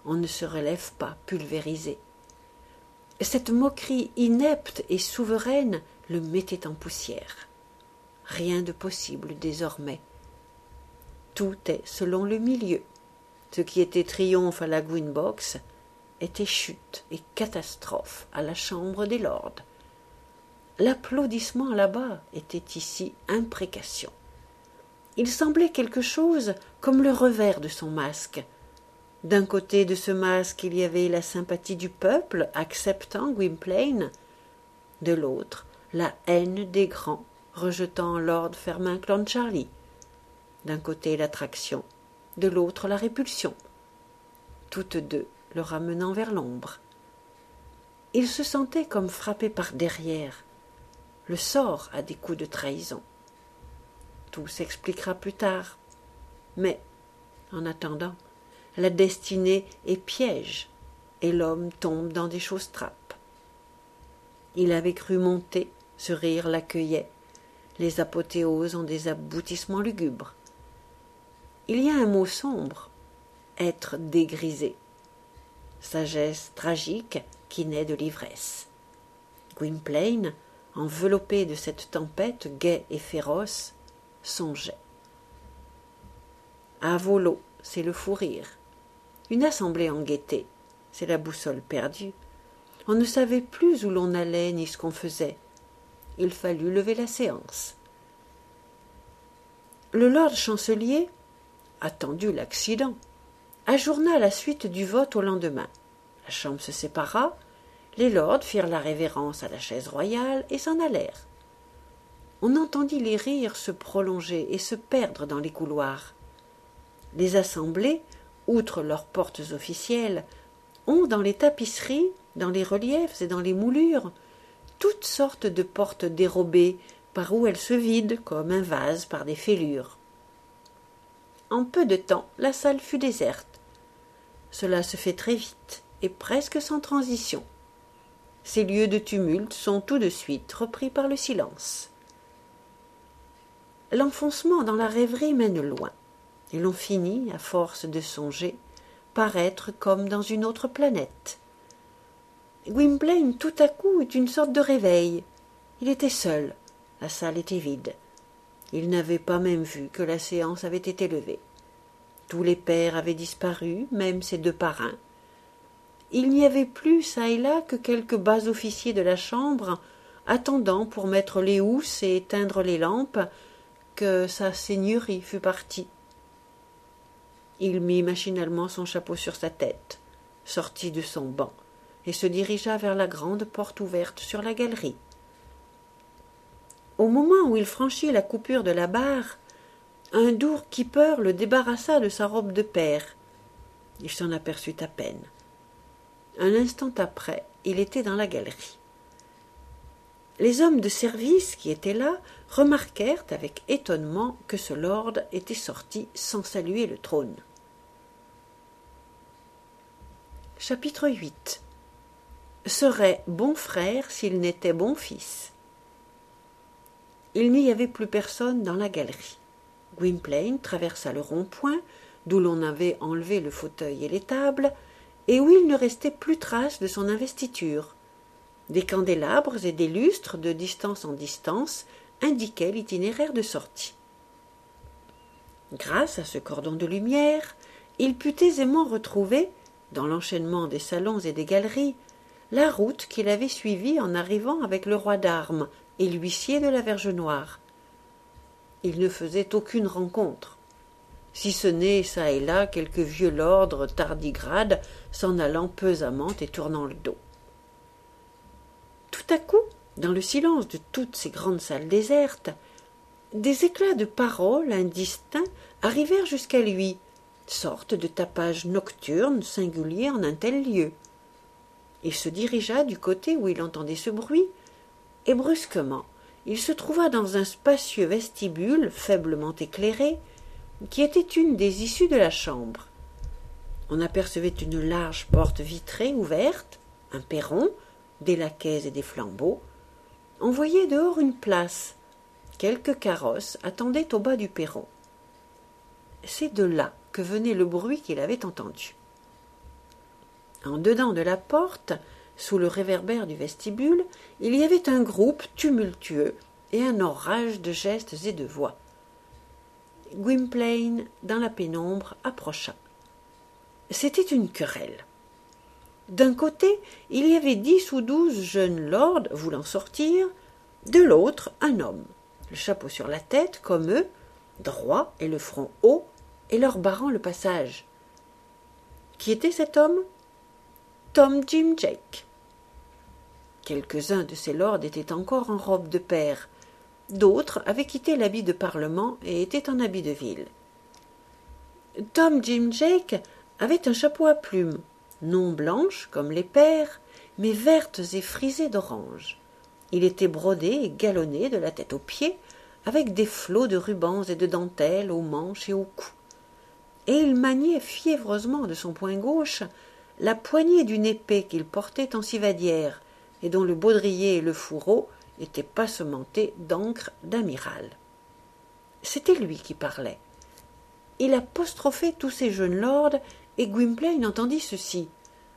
on ne se relève pas pulvérisé. Cette moquerie inepte et souveraine le mettait en poussière. Rien de possible désormais. Tout est selon le milieu. Ce qui était triomphe à la Green Box était chute et catastrophe à la Chambre des Lords. L'applaudissement là-bas était ici imprécation. Il semblait quelque chose comme le revers de son masque. D'un côté de ce masque, il y avait la sympathie du peuple acceptant Gwynplaine, de l'autre, la haine des grands rejetant Lord Fermain Clancharlie. D'un côté l'attraction, de l'autre la répulsion, toutes deux le ramenant vers l'ombre. Il se sentait comme frappé par derrière. Le sort a des coups de trahison. Tout s'expliquera plus tard. Mais, en attendant, la destinée est piège, et l'homme tombe dans des choses trappes. Il avait cru monter, ce rire l'accueillait. Les apothéoses ont des aboutissements lugubres. Il y a un mot sombre, être dégrisé. Sagesse tragique qui naît de l'ivresse. Gwynplaine, enveloppé de cette tempête gaie et féroce, songeait. À volo, c'est le fou rire. Une assemblée en gaieté, c'est la boussole perdue. On ne savait plus où l'on allait ni ce qu'on faisait. Il fallut lever la séance. Le lord chancelier, attendu l'accident, ajourna la suite du vote au lendemain. La chambre se sépara, les lords firent la révérence à la chaise royale et s'en allèrent. On entendit les rires se prolonger et se perdre dans les couloirs. Les assemblées, outre leurs portes officielles, ont dans les tapisseries, dans les reliefs et dans les moulures, toutes sortes de portes dérobées par où elles se vident comme un vase par des fêlures. En peu de temps, la salle fut déserte. Cela se fait très vite et presque sans transition. Ces lieux de tumulte sont tout de suite repris par le silence. L'enfoncement dans la rêverie mène loin, et l'on finit, à force de songer, par être comme dans une autre planète. Gwynplaine, tout à coup, eut une sorte de réveil. Il était seul, la salle était vide. Il n'avait pas même vu que la séance avait été levée. Tous les pairs avaient disparu, même ses deux parrains. Il n'y avait plus çà et là que quelques bas officiers de la chambre, attendant pour mettre les housses et éteindre les lampes, que sa seigneurie fût partie. Il mit machinalement son chapeau sur sa tête, sortit de son banc, et se dirigea vers la grande porte ouverte sur la galerie. Au moment où il franchit la coupure de la barre, un doorkeeper le débarrassa de sa robe de pair. Il s'en aperçut à peine. Un instant après, il était dans la galerie. Les hommes de service qui étaient là remarquèrent avec étonnement que ce lord était sorti sans saluer le trône. Chapitre 8. Serait bon frère s'il n'était bon fils. Il n'y avait plus personne dans la galerie. Gwynplaine traversa le rond-point, d'où l'on avait enlevé le fauteuil et les tables, et où il ne restait plus trace de son investiture. Des candélabres et des lustres, de distance en distance, indiquaient l'itinéraire de sortie. Grâce à ce cordon de lumière, il put aisément retrouver, dans l'enchaînement des salons et des galeries, la route qu'il avait suivie en arrivant avec le roi d'armes et l'huissier de la Verge Noire. Il ne faisait aucune rencontre, si ce n'est çà et là quelques vieux lords tardigrades s'en allant pesamment et tournant le dos. Tout à coup, dans le silence de toutes ces grandes salles désertes, des éclats de paroles indistincts arrivèrent jusqu'à lui, sorte de tapage nocturne singulier en un tel lieu. Il se dirigea du côté où il entendait ce bruit, et brusquement, il se trouva dans un spacieux vestibule faiblement éclairé, qui était une des issues de la chambre. On apercevait une large porte vitrée ouverte, un perron, des laquais et des flambeaux. On voyait dehors une place. Quelques carrosses attendaient au bas du perron. C'est de là que venait le bruit qu'il avait entendu. En dedans de la porte, sous le réverbère du vestibule, il y avait un groupe tumultueux et un orage de gestes et de voix. Gwynplaine, dans la pénombre, approcha. C'était une querelle. D'un côté, il y avait 10 ou 12 jeunes lords voulant sortir, de l'autre, un homme, le chapeau sur la tête, comme eux, droit et le front haut, et leur barrant le passage. Qui était cet homme? Tom Jim Jake. Quelques-uns de ces lords étaient encore en robe de pair, d'autres avaient quitté l'habit de parlement et étaient en habit de ville. Tom Jim Jake avait un chapeau à plumes, non blanches comme les pairs, mais vertes et frisées d'orange. Il était brodé et galonné de la tête aux pieds, avec des flots de rubans et de dentelles aux manches et au cou. Et il maniait fiévreusement de son poing gauche la poignée d'une épée qu'il portait en civadière, et dont le baudrier et le fourreau étaient passementés d'encre d'amiral. C'était lui qui parlait. Il apostrophait tous ces jeunes lords, et Gwynplaine entendit ceci.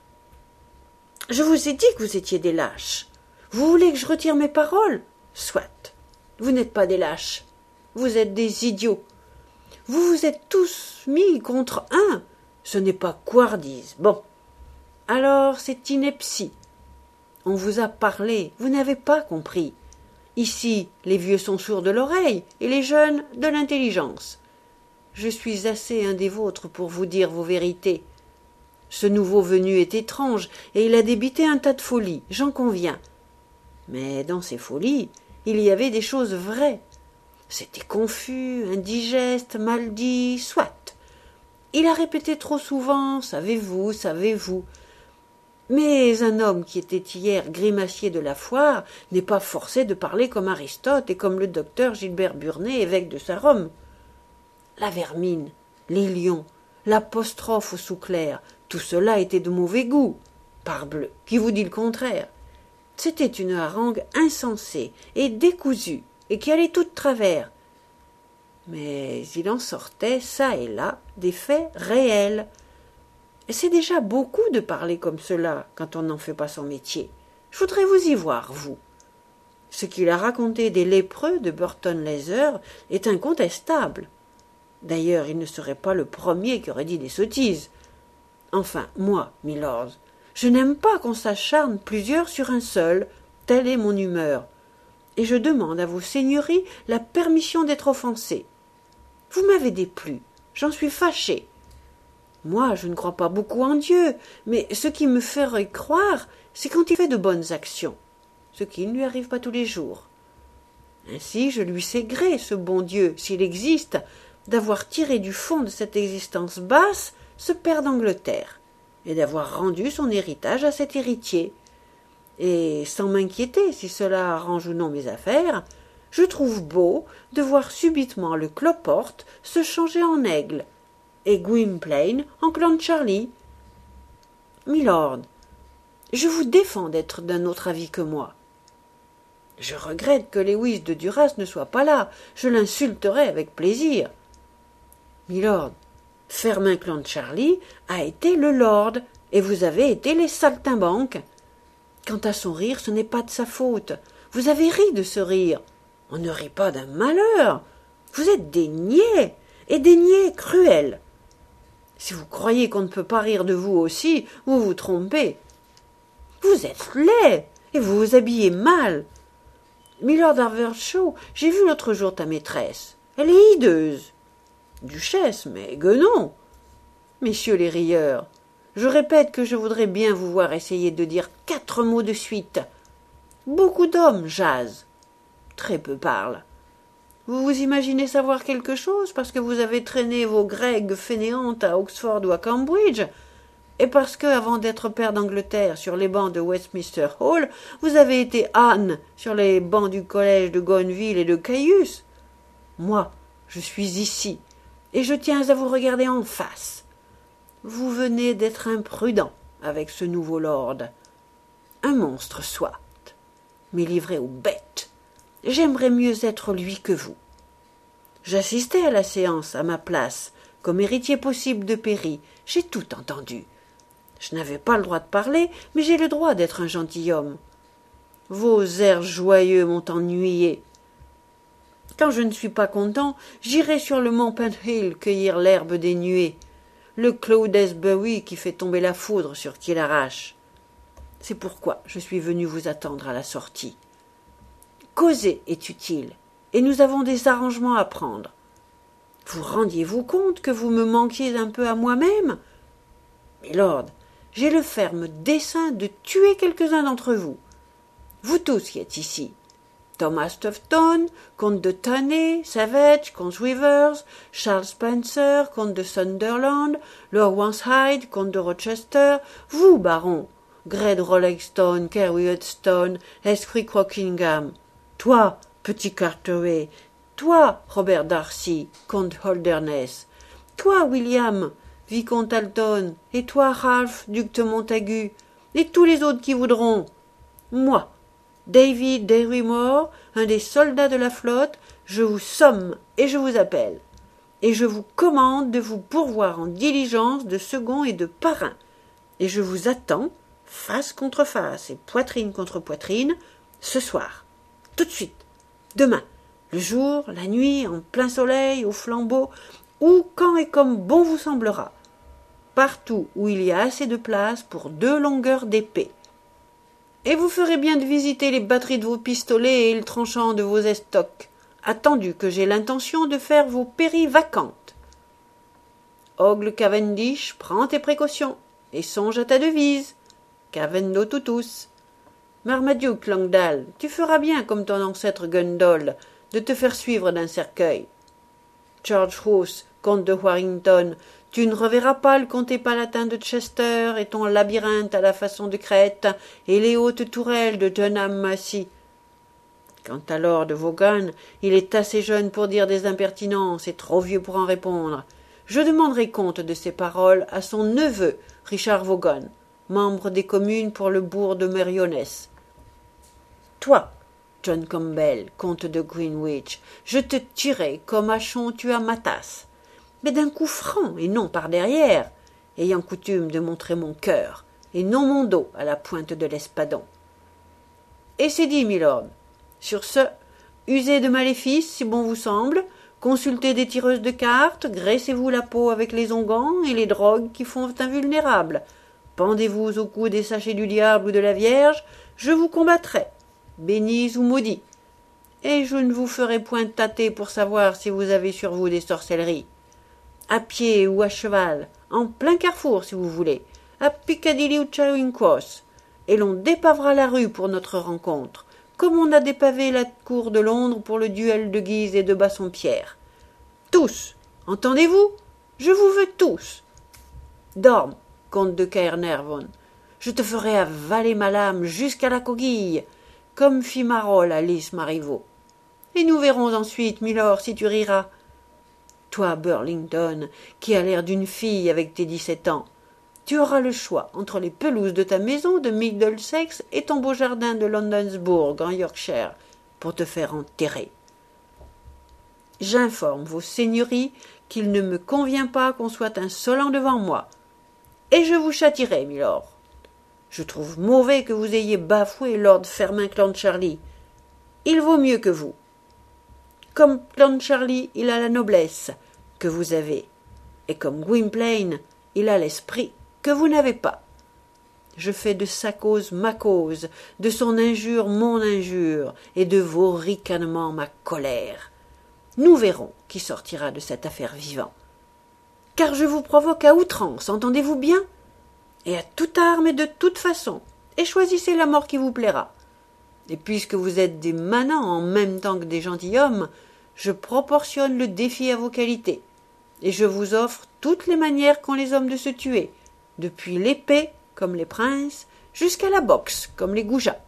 « Je vous ai dit que vous étiez des lâches. Vous voulez que je retire mes paroles? Soit. Vous n'êtes pas des lâches. Vous êtes des idiots. Vous vous êtes tous mis contre un. Ce n'est pas couardise. Bon. Alors c'est ineptie. On vous a parlé, vous n'avez pas compris. Ici, les vieux sont sourds de l'oreille et les jeunes de l'intelligence. Je suis assez un des vôtres pour vous dire vos vérités. Ce nouveau venu est étrange et il a débité un tas de folies, j'en conviens. Mais dans ces folies, il y avait des choses vraies. C'était confus, indigeste, mal dit, soit. Il a répété trop souvent « savez-vous, savez-vous ». Mais un homme qui était hier grimacier de la foire n'est pas forcé de parler comme Aristote et comme le docteur Gilbert Burnet, évêque de Saint-Rome. La vermine, les lions, l'apostrophe au sous-clair, tout cela était de mauvais goût. Parbleu, qui vous dit le contraire? C'était une harangue insensée et décousue, et qui allait tout de travers. Mais il en sortait, çà et là, des faits réels. C'est déjà beaucoup de parler comme cela quand on n'en fait pas son métier. Je voudrais vous y voir, vous. Ce qu'il a raconté des lépreux de Burton Leather est incontestable. D'ailleurs, il ne serait pas le premier qui aurait dit des sottises. Enfin, moi, milord, je n'aime pas qu'on s'acharne plusieurs sur un seul, telle est mon humeur, et je demande à vos seigneuries la permission d'être offensé. Vous m'avez déplu, j'en suis fâché. Moi, je ne crois pas beaucoup en Dieu, mais ce qui me ferait croire, c'est quand il fait de bonnes actions, ce qui ne lui arrive pas tous les jours. Ainsi, je lui sais gré, ce bon Dieu, s'il existe, d'avoir tiré du fond de cette existence basse ce père d'Angleterre, et d'avoir rendu son héritage à cet héritier. Et sans m'inquiéter si cela arrange ou non mes affaires, je trouve beau de voir subitement le cloporte se changer en aigle, et Gwynplaine en Clancharlie. Milord, je vous défends d'être d'un autre avis que moi. Je regrette que Lewis de Duras ne soit pas là, je l'insulterai avec plaisir. Milord, Fermin Clancharlie a été le lord, et vous avez été les saltimbanques. Quant à son rire, ce n'est pas de sa faute. Vous avez ri de ce rire. On ne rit pas d'un malheur. Vous êtes des niais, et des niais cruels. Si vous croyez qu'on ne peut pas rire de vous aussi, vous vous trompez. Vous êtes laid, et vous vous habillez mal. Milord Havershaw, j'ai vu l'autre jour ta maîtresse. Elle est hideuse. Duchesse, mais guenon. Messieurs les rieurs, je répète que je voudrais bien vous voir essayer de dire 4 mots de suite. Beaucoup d'hommes jasent, très peu parlent. Vous vous imaginez savoir quelque chose parce que vous avez traîné vos grègues fainéantes à Oxford ou à Cambridge, et parce que, avant d'être père d'Angleterre sur les bancs de Westminster Hall, vous avez été âne sur les bancs du collège de Gonville et de Caius. Moi, je suis ici, et je tiens à vous regarder en face. Vous venez d'être imprudent avec ce nouveau lord. Un monstre soit, mais livré aux bêtes. J'aimerais mieux être lui que vous. J'assistais à la séance à ma place, comme héritier possible de Péry. J'ai tout entendu. Je n'avais pas le droit de parler, mais j'ai le droit d'être un gentilhomme. Vos airs joyeux m'ont ennuyé. Quand je ne suis pas content, j'irai sur le mont Penhill cueillir l'herbe des nuées, le Cloudesbury qui fait tomber la foudre sur qui l'arrache. C'est pourquoi je suis venu vous attendre à la sortie. Causer est utile, et nous avons des arrangements à prendre. Vous rendiez-vous compte que vous me manquiez un peu à moi-même? Milord, j'ai le ferme dessein de tuer quelques-uns d'entre vous. Vous tous qui êtes ici. Thomas Tufton, comte de Tannay, Savage, comte Rivers, Charles Spencer, comte de Sunderland, Lord Wanshide, comte de Rochester, vous, baron, Grade Rollingstone, Kerry-Hudstone, Escrit Crockingham, toi, petit Carteret, toi, Robert Darcy, comte Holderness, toi, William, vicomte Alton, et toi, Ralph, duc de Montagu, et tous les autres qui voudront. Moi, David Derrymore, un des soldats de la flotte, je vous somme et je vous appelle. Et je vous commande de vous pourvoir en diligence de second et de parrain. Et je vous attends, face contre face et poitrine contre poitrine, ce soir, tout de suite, demain, le jour, la nuit, en plein soleil, au flambeau, ou quand et comme bon vous semblera, partout où il y a assez de place pour 2 longueurs d'épée. Et vous ferez bien de visiter les batteries de vos pistolets et le tranchant de vos estocs, attendu que j'ai l'intention de faire vos pairies vacantes. Ogle Cavendish, prends tes précautions, et songe à ta devise. Cavendo tutus. Marmaduke Langdale, tu feras bien comme ton ancêtre Gundol, de te faire suivre d'un cercueil. George Roos, comte de Warrington, tu ne reverras pas le comté palatin de Chester et ton labyrinthe à la façon de Crète et les hautes tourelles de Dunham Massey. Quant à Lord Vaughan, il est assez jeune pour dire des impertinences et trop vieux pour en répondre. Je demanderai compte de ces paroles à son neveu, Richard Vaughan, membre des communes pour le bourg de Merioneth. Toi, John Campbell, comte de Greenwich, je te tuerai comme Achon tua Matas, mais d'un coup franc et non par derrière, ayant coutume de montrer mon cœur, et non mon dos à la pointe de l'espadon. Et c'est dit, milord. Sur ce, usez de maléfices si bon vous semble, consultez des tireuses de cartes, graissez-vous la peau avec les onguents et les drogues qui font invulnérables, pendez-vous au cou des sachets du diable ou de la Vierge, je vous combattrai, bénis ou maudits, et je ne vous ferai point tâter pour savoir si vous avez sur vous des sorcelleries. À pied ou à cheval, en plein carrefour si vous voulez, à Piccadilly ou Charing Cross, et l'on dépavera la rue pour notre rencontre, comme on a dépavé la cour de Londres pour le duel de Guise et de Bassompierre. Tous, entendez-vous? Je vous veux tous. Dorme, comte de Caernarvon, je te ferai avaler ma lame jusqu'à la coquille, comme fit Marolles à Lys Marivaux. Et nous verrons ensuite, milord, si tu riras. Toi, Burlington, qui as l'air d'une fille avec tes 17 ans, tu auras le choix entre les pelouses de ta maison de Middlesex et ton beau jardin de Londonsbourg, en Yorkshire, pour te faire enterrer. J'informe vos seigneuries qu'il ne me convient pas qu'on soit insolent devant moi, et je vous châtierai, milord. Je trouve mauvais que vous ayez bafoué Lord Fermain Clancharlie. Il vaut mieux que vous. Comme Clancharlie, il a la noblesse que vous avez, et comme Gwynplaine, il a l'esprit que vous n'avez pas. Je fais de sa cause ma cause, de son injure mon injure, et de vos ricanements ma colère. Nous verrons qui sortira de cette affaire vivant. Car je vous provoque à outrance, entendez-vous bien? Et à toute arme et de toute façon, et choisissez la mort qui vous plaira. Et puisque vous êtes des manants en même temps que des gentilshommes, je proportionne le défi à vos qualités, et je vous offre toutes les manières qu'ont les hommes de se tuer, depuis l'épée, comme les princes, jusqu'à la boxe, comme les goujats.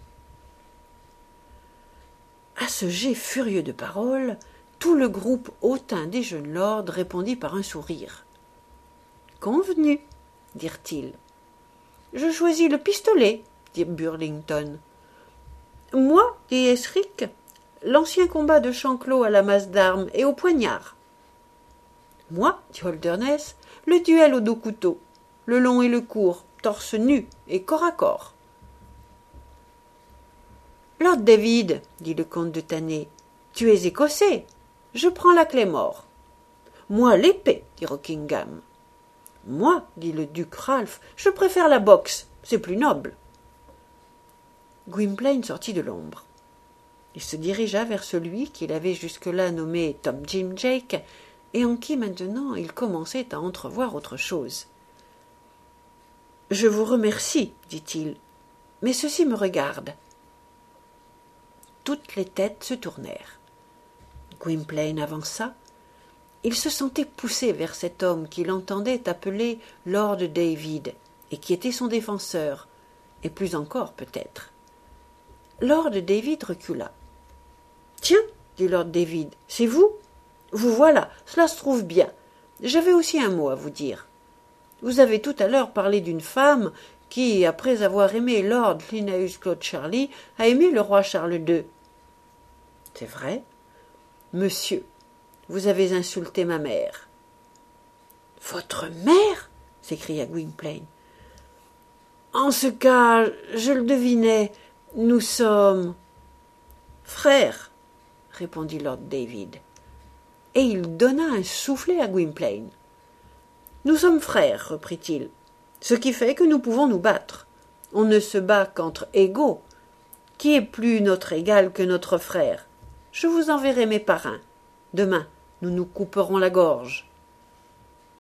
À ce jet furieux de paroles, tout le groupe hautain des jeunes lords répondit par un sourire. « Convenu, dirent-ils. « Je choisis le pistolet, dit Burlington. « Moi, dit Esric, l'ancien combat de Chanclot à la masse d'armes et au poignard. »« Moi, dit Holderness, le duel au dos-couteau. le long et le court, torse nu et corps à corps. Lord David, dit le comte de Tannay, tu es écossais. Je prends la Claymore. Moi, l'épée, dit Rockingham. Moi, dit le duc Ralph, je préfère la boxe, c'est plus noble. Gwynplaine sortit de l'ombre. Il se dirigea vers celui qu'il avait jusque-là nommé Tom Jim Jake, et en qui maintenant il commençait à entrevoir autre chose. « Je vous remercie, dit-il, mais ceci me regarde. » Toutes les têtes se tournèrent. Gwynplaine avança. Il se sentait poussé vers cet homme qu'il entendait appeler Lord David, et qui était son défenseur, et plus encore peut-être. Lord David recula. « Tiens, dit Lord David, c'est vous ? Vous voilà, cela se trouve bien. J'avais aussi un mot à vous dire. Vous avez tout à l'heure parlé d'une femme qui, après avoir aimé Lord Linnaeus Claude Charlie, a aimé le roi Charles II. C'est vrai ? Monsieur, vous avez insulté ma mère. »« Votre mère ?» s'écria Gwynplaine. « En ce cas, je le devinais, nous sommes... »« Frères, » répondit Lord David. Et il donna un soufflet à Gwynplaine. « Nous sommes frères, reprit-il, ce qui fait que nous pouvons nous battre. On ne se bat qu'entre égaux. Qui est plus notre égal que notre frère ? Je vous enverrai mes parrains. Demain, nous nous couperons la gorge. »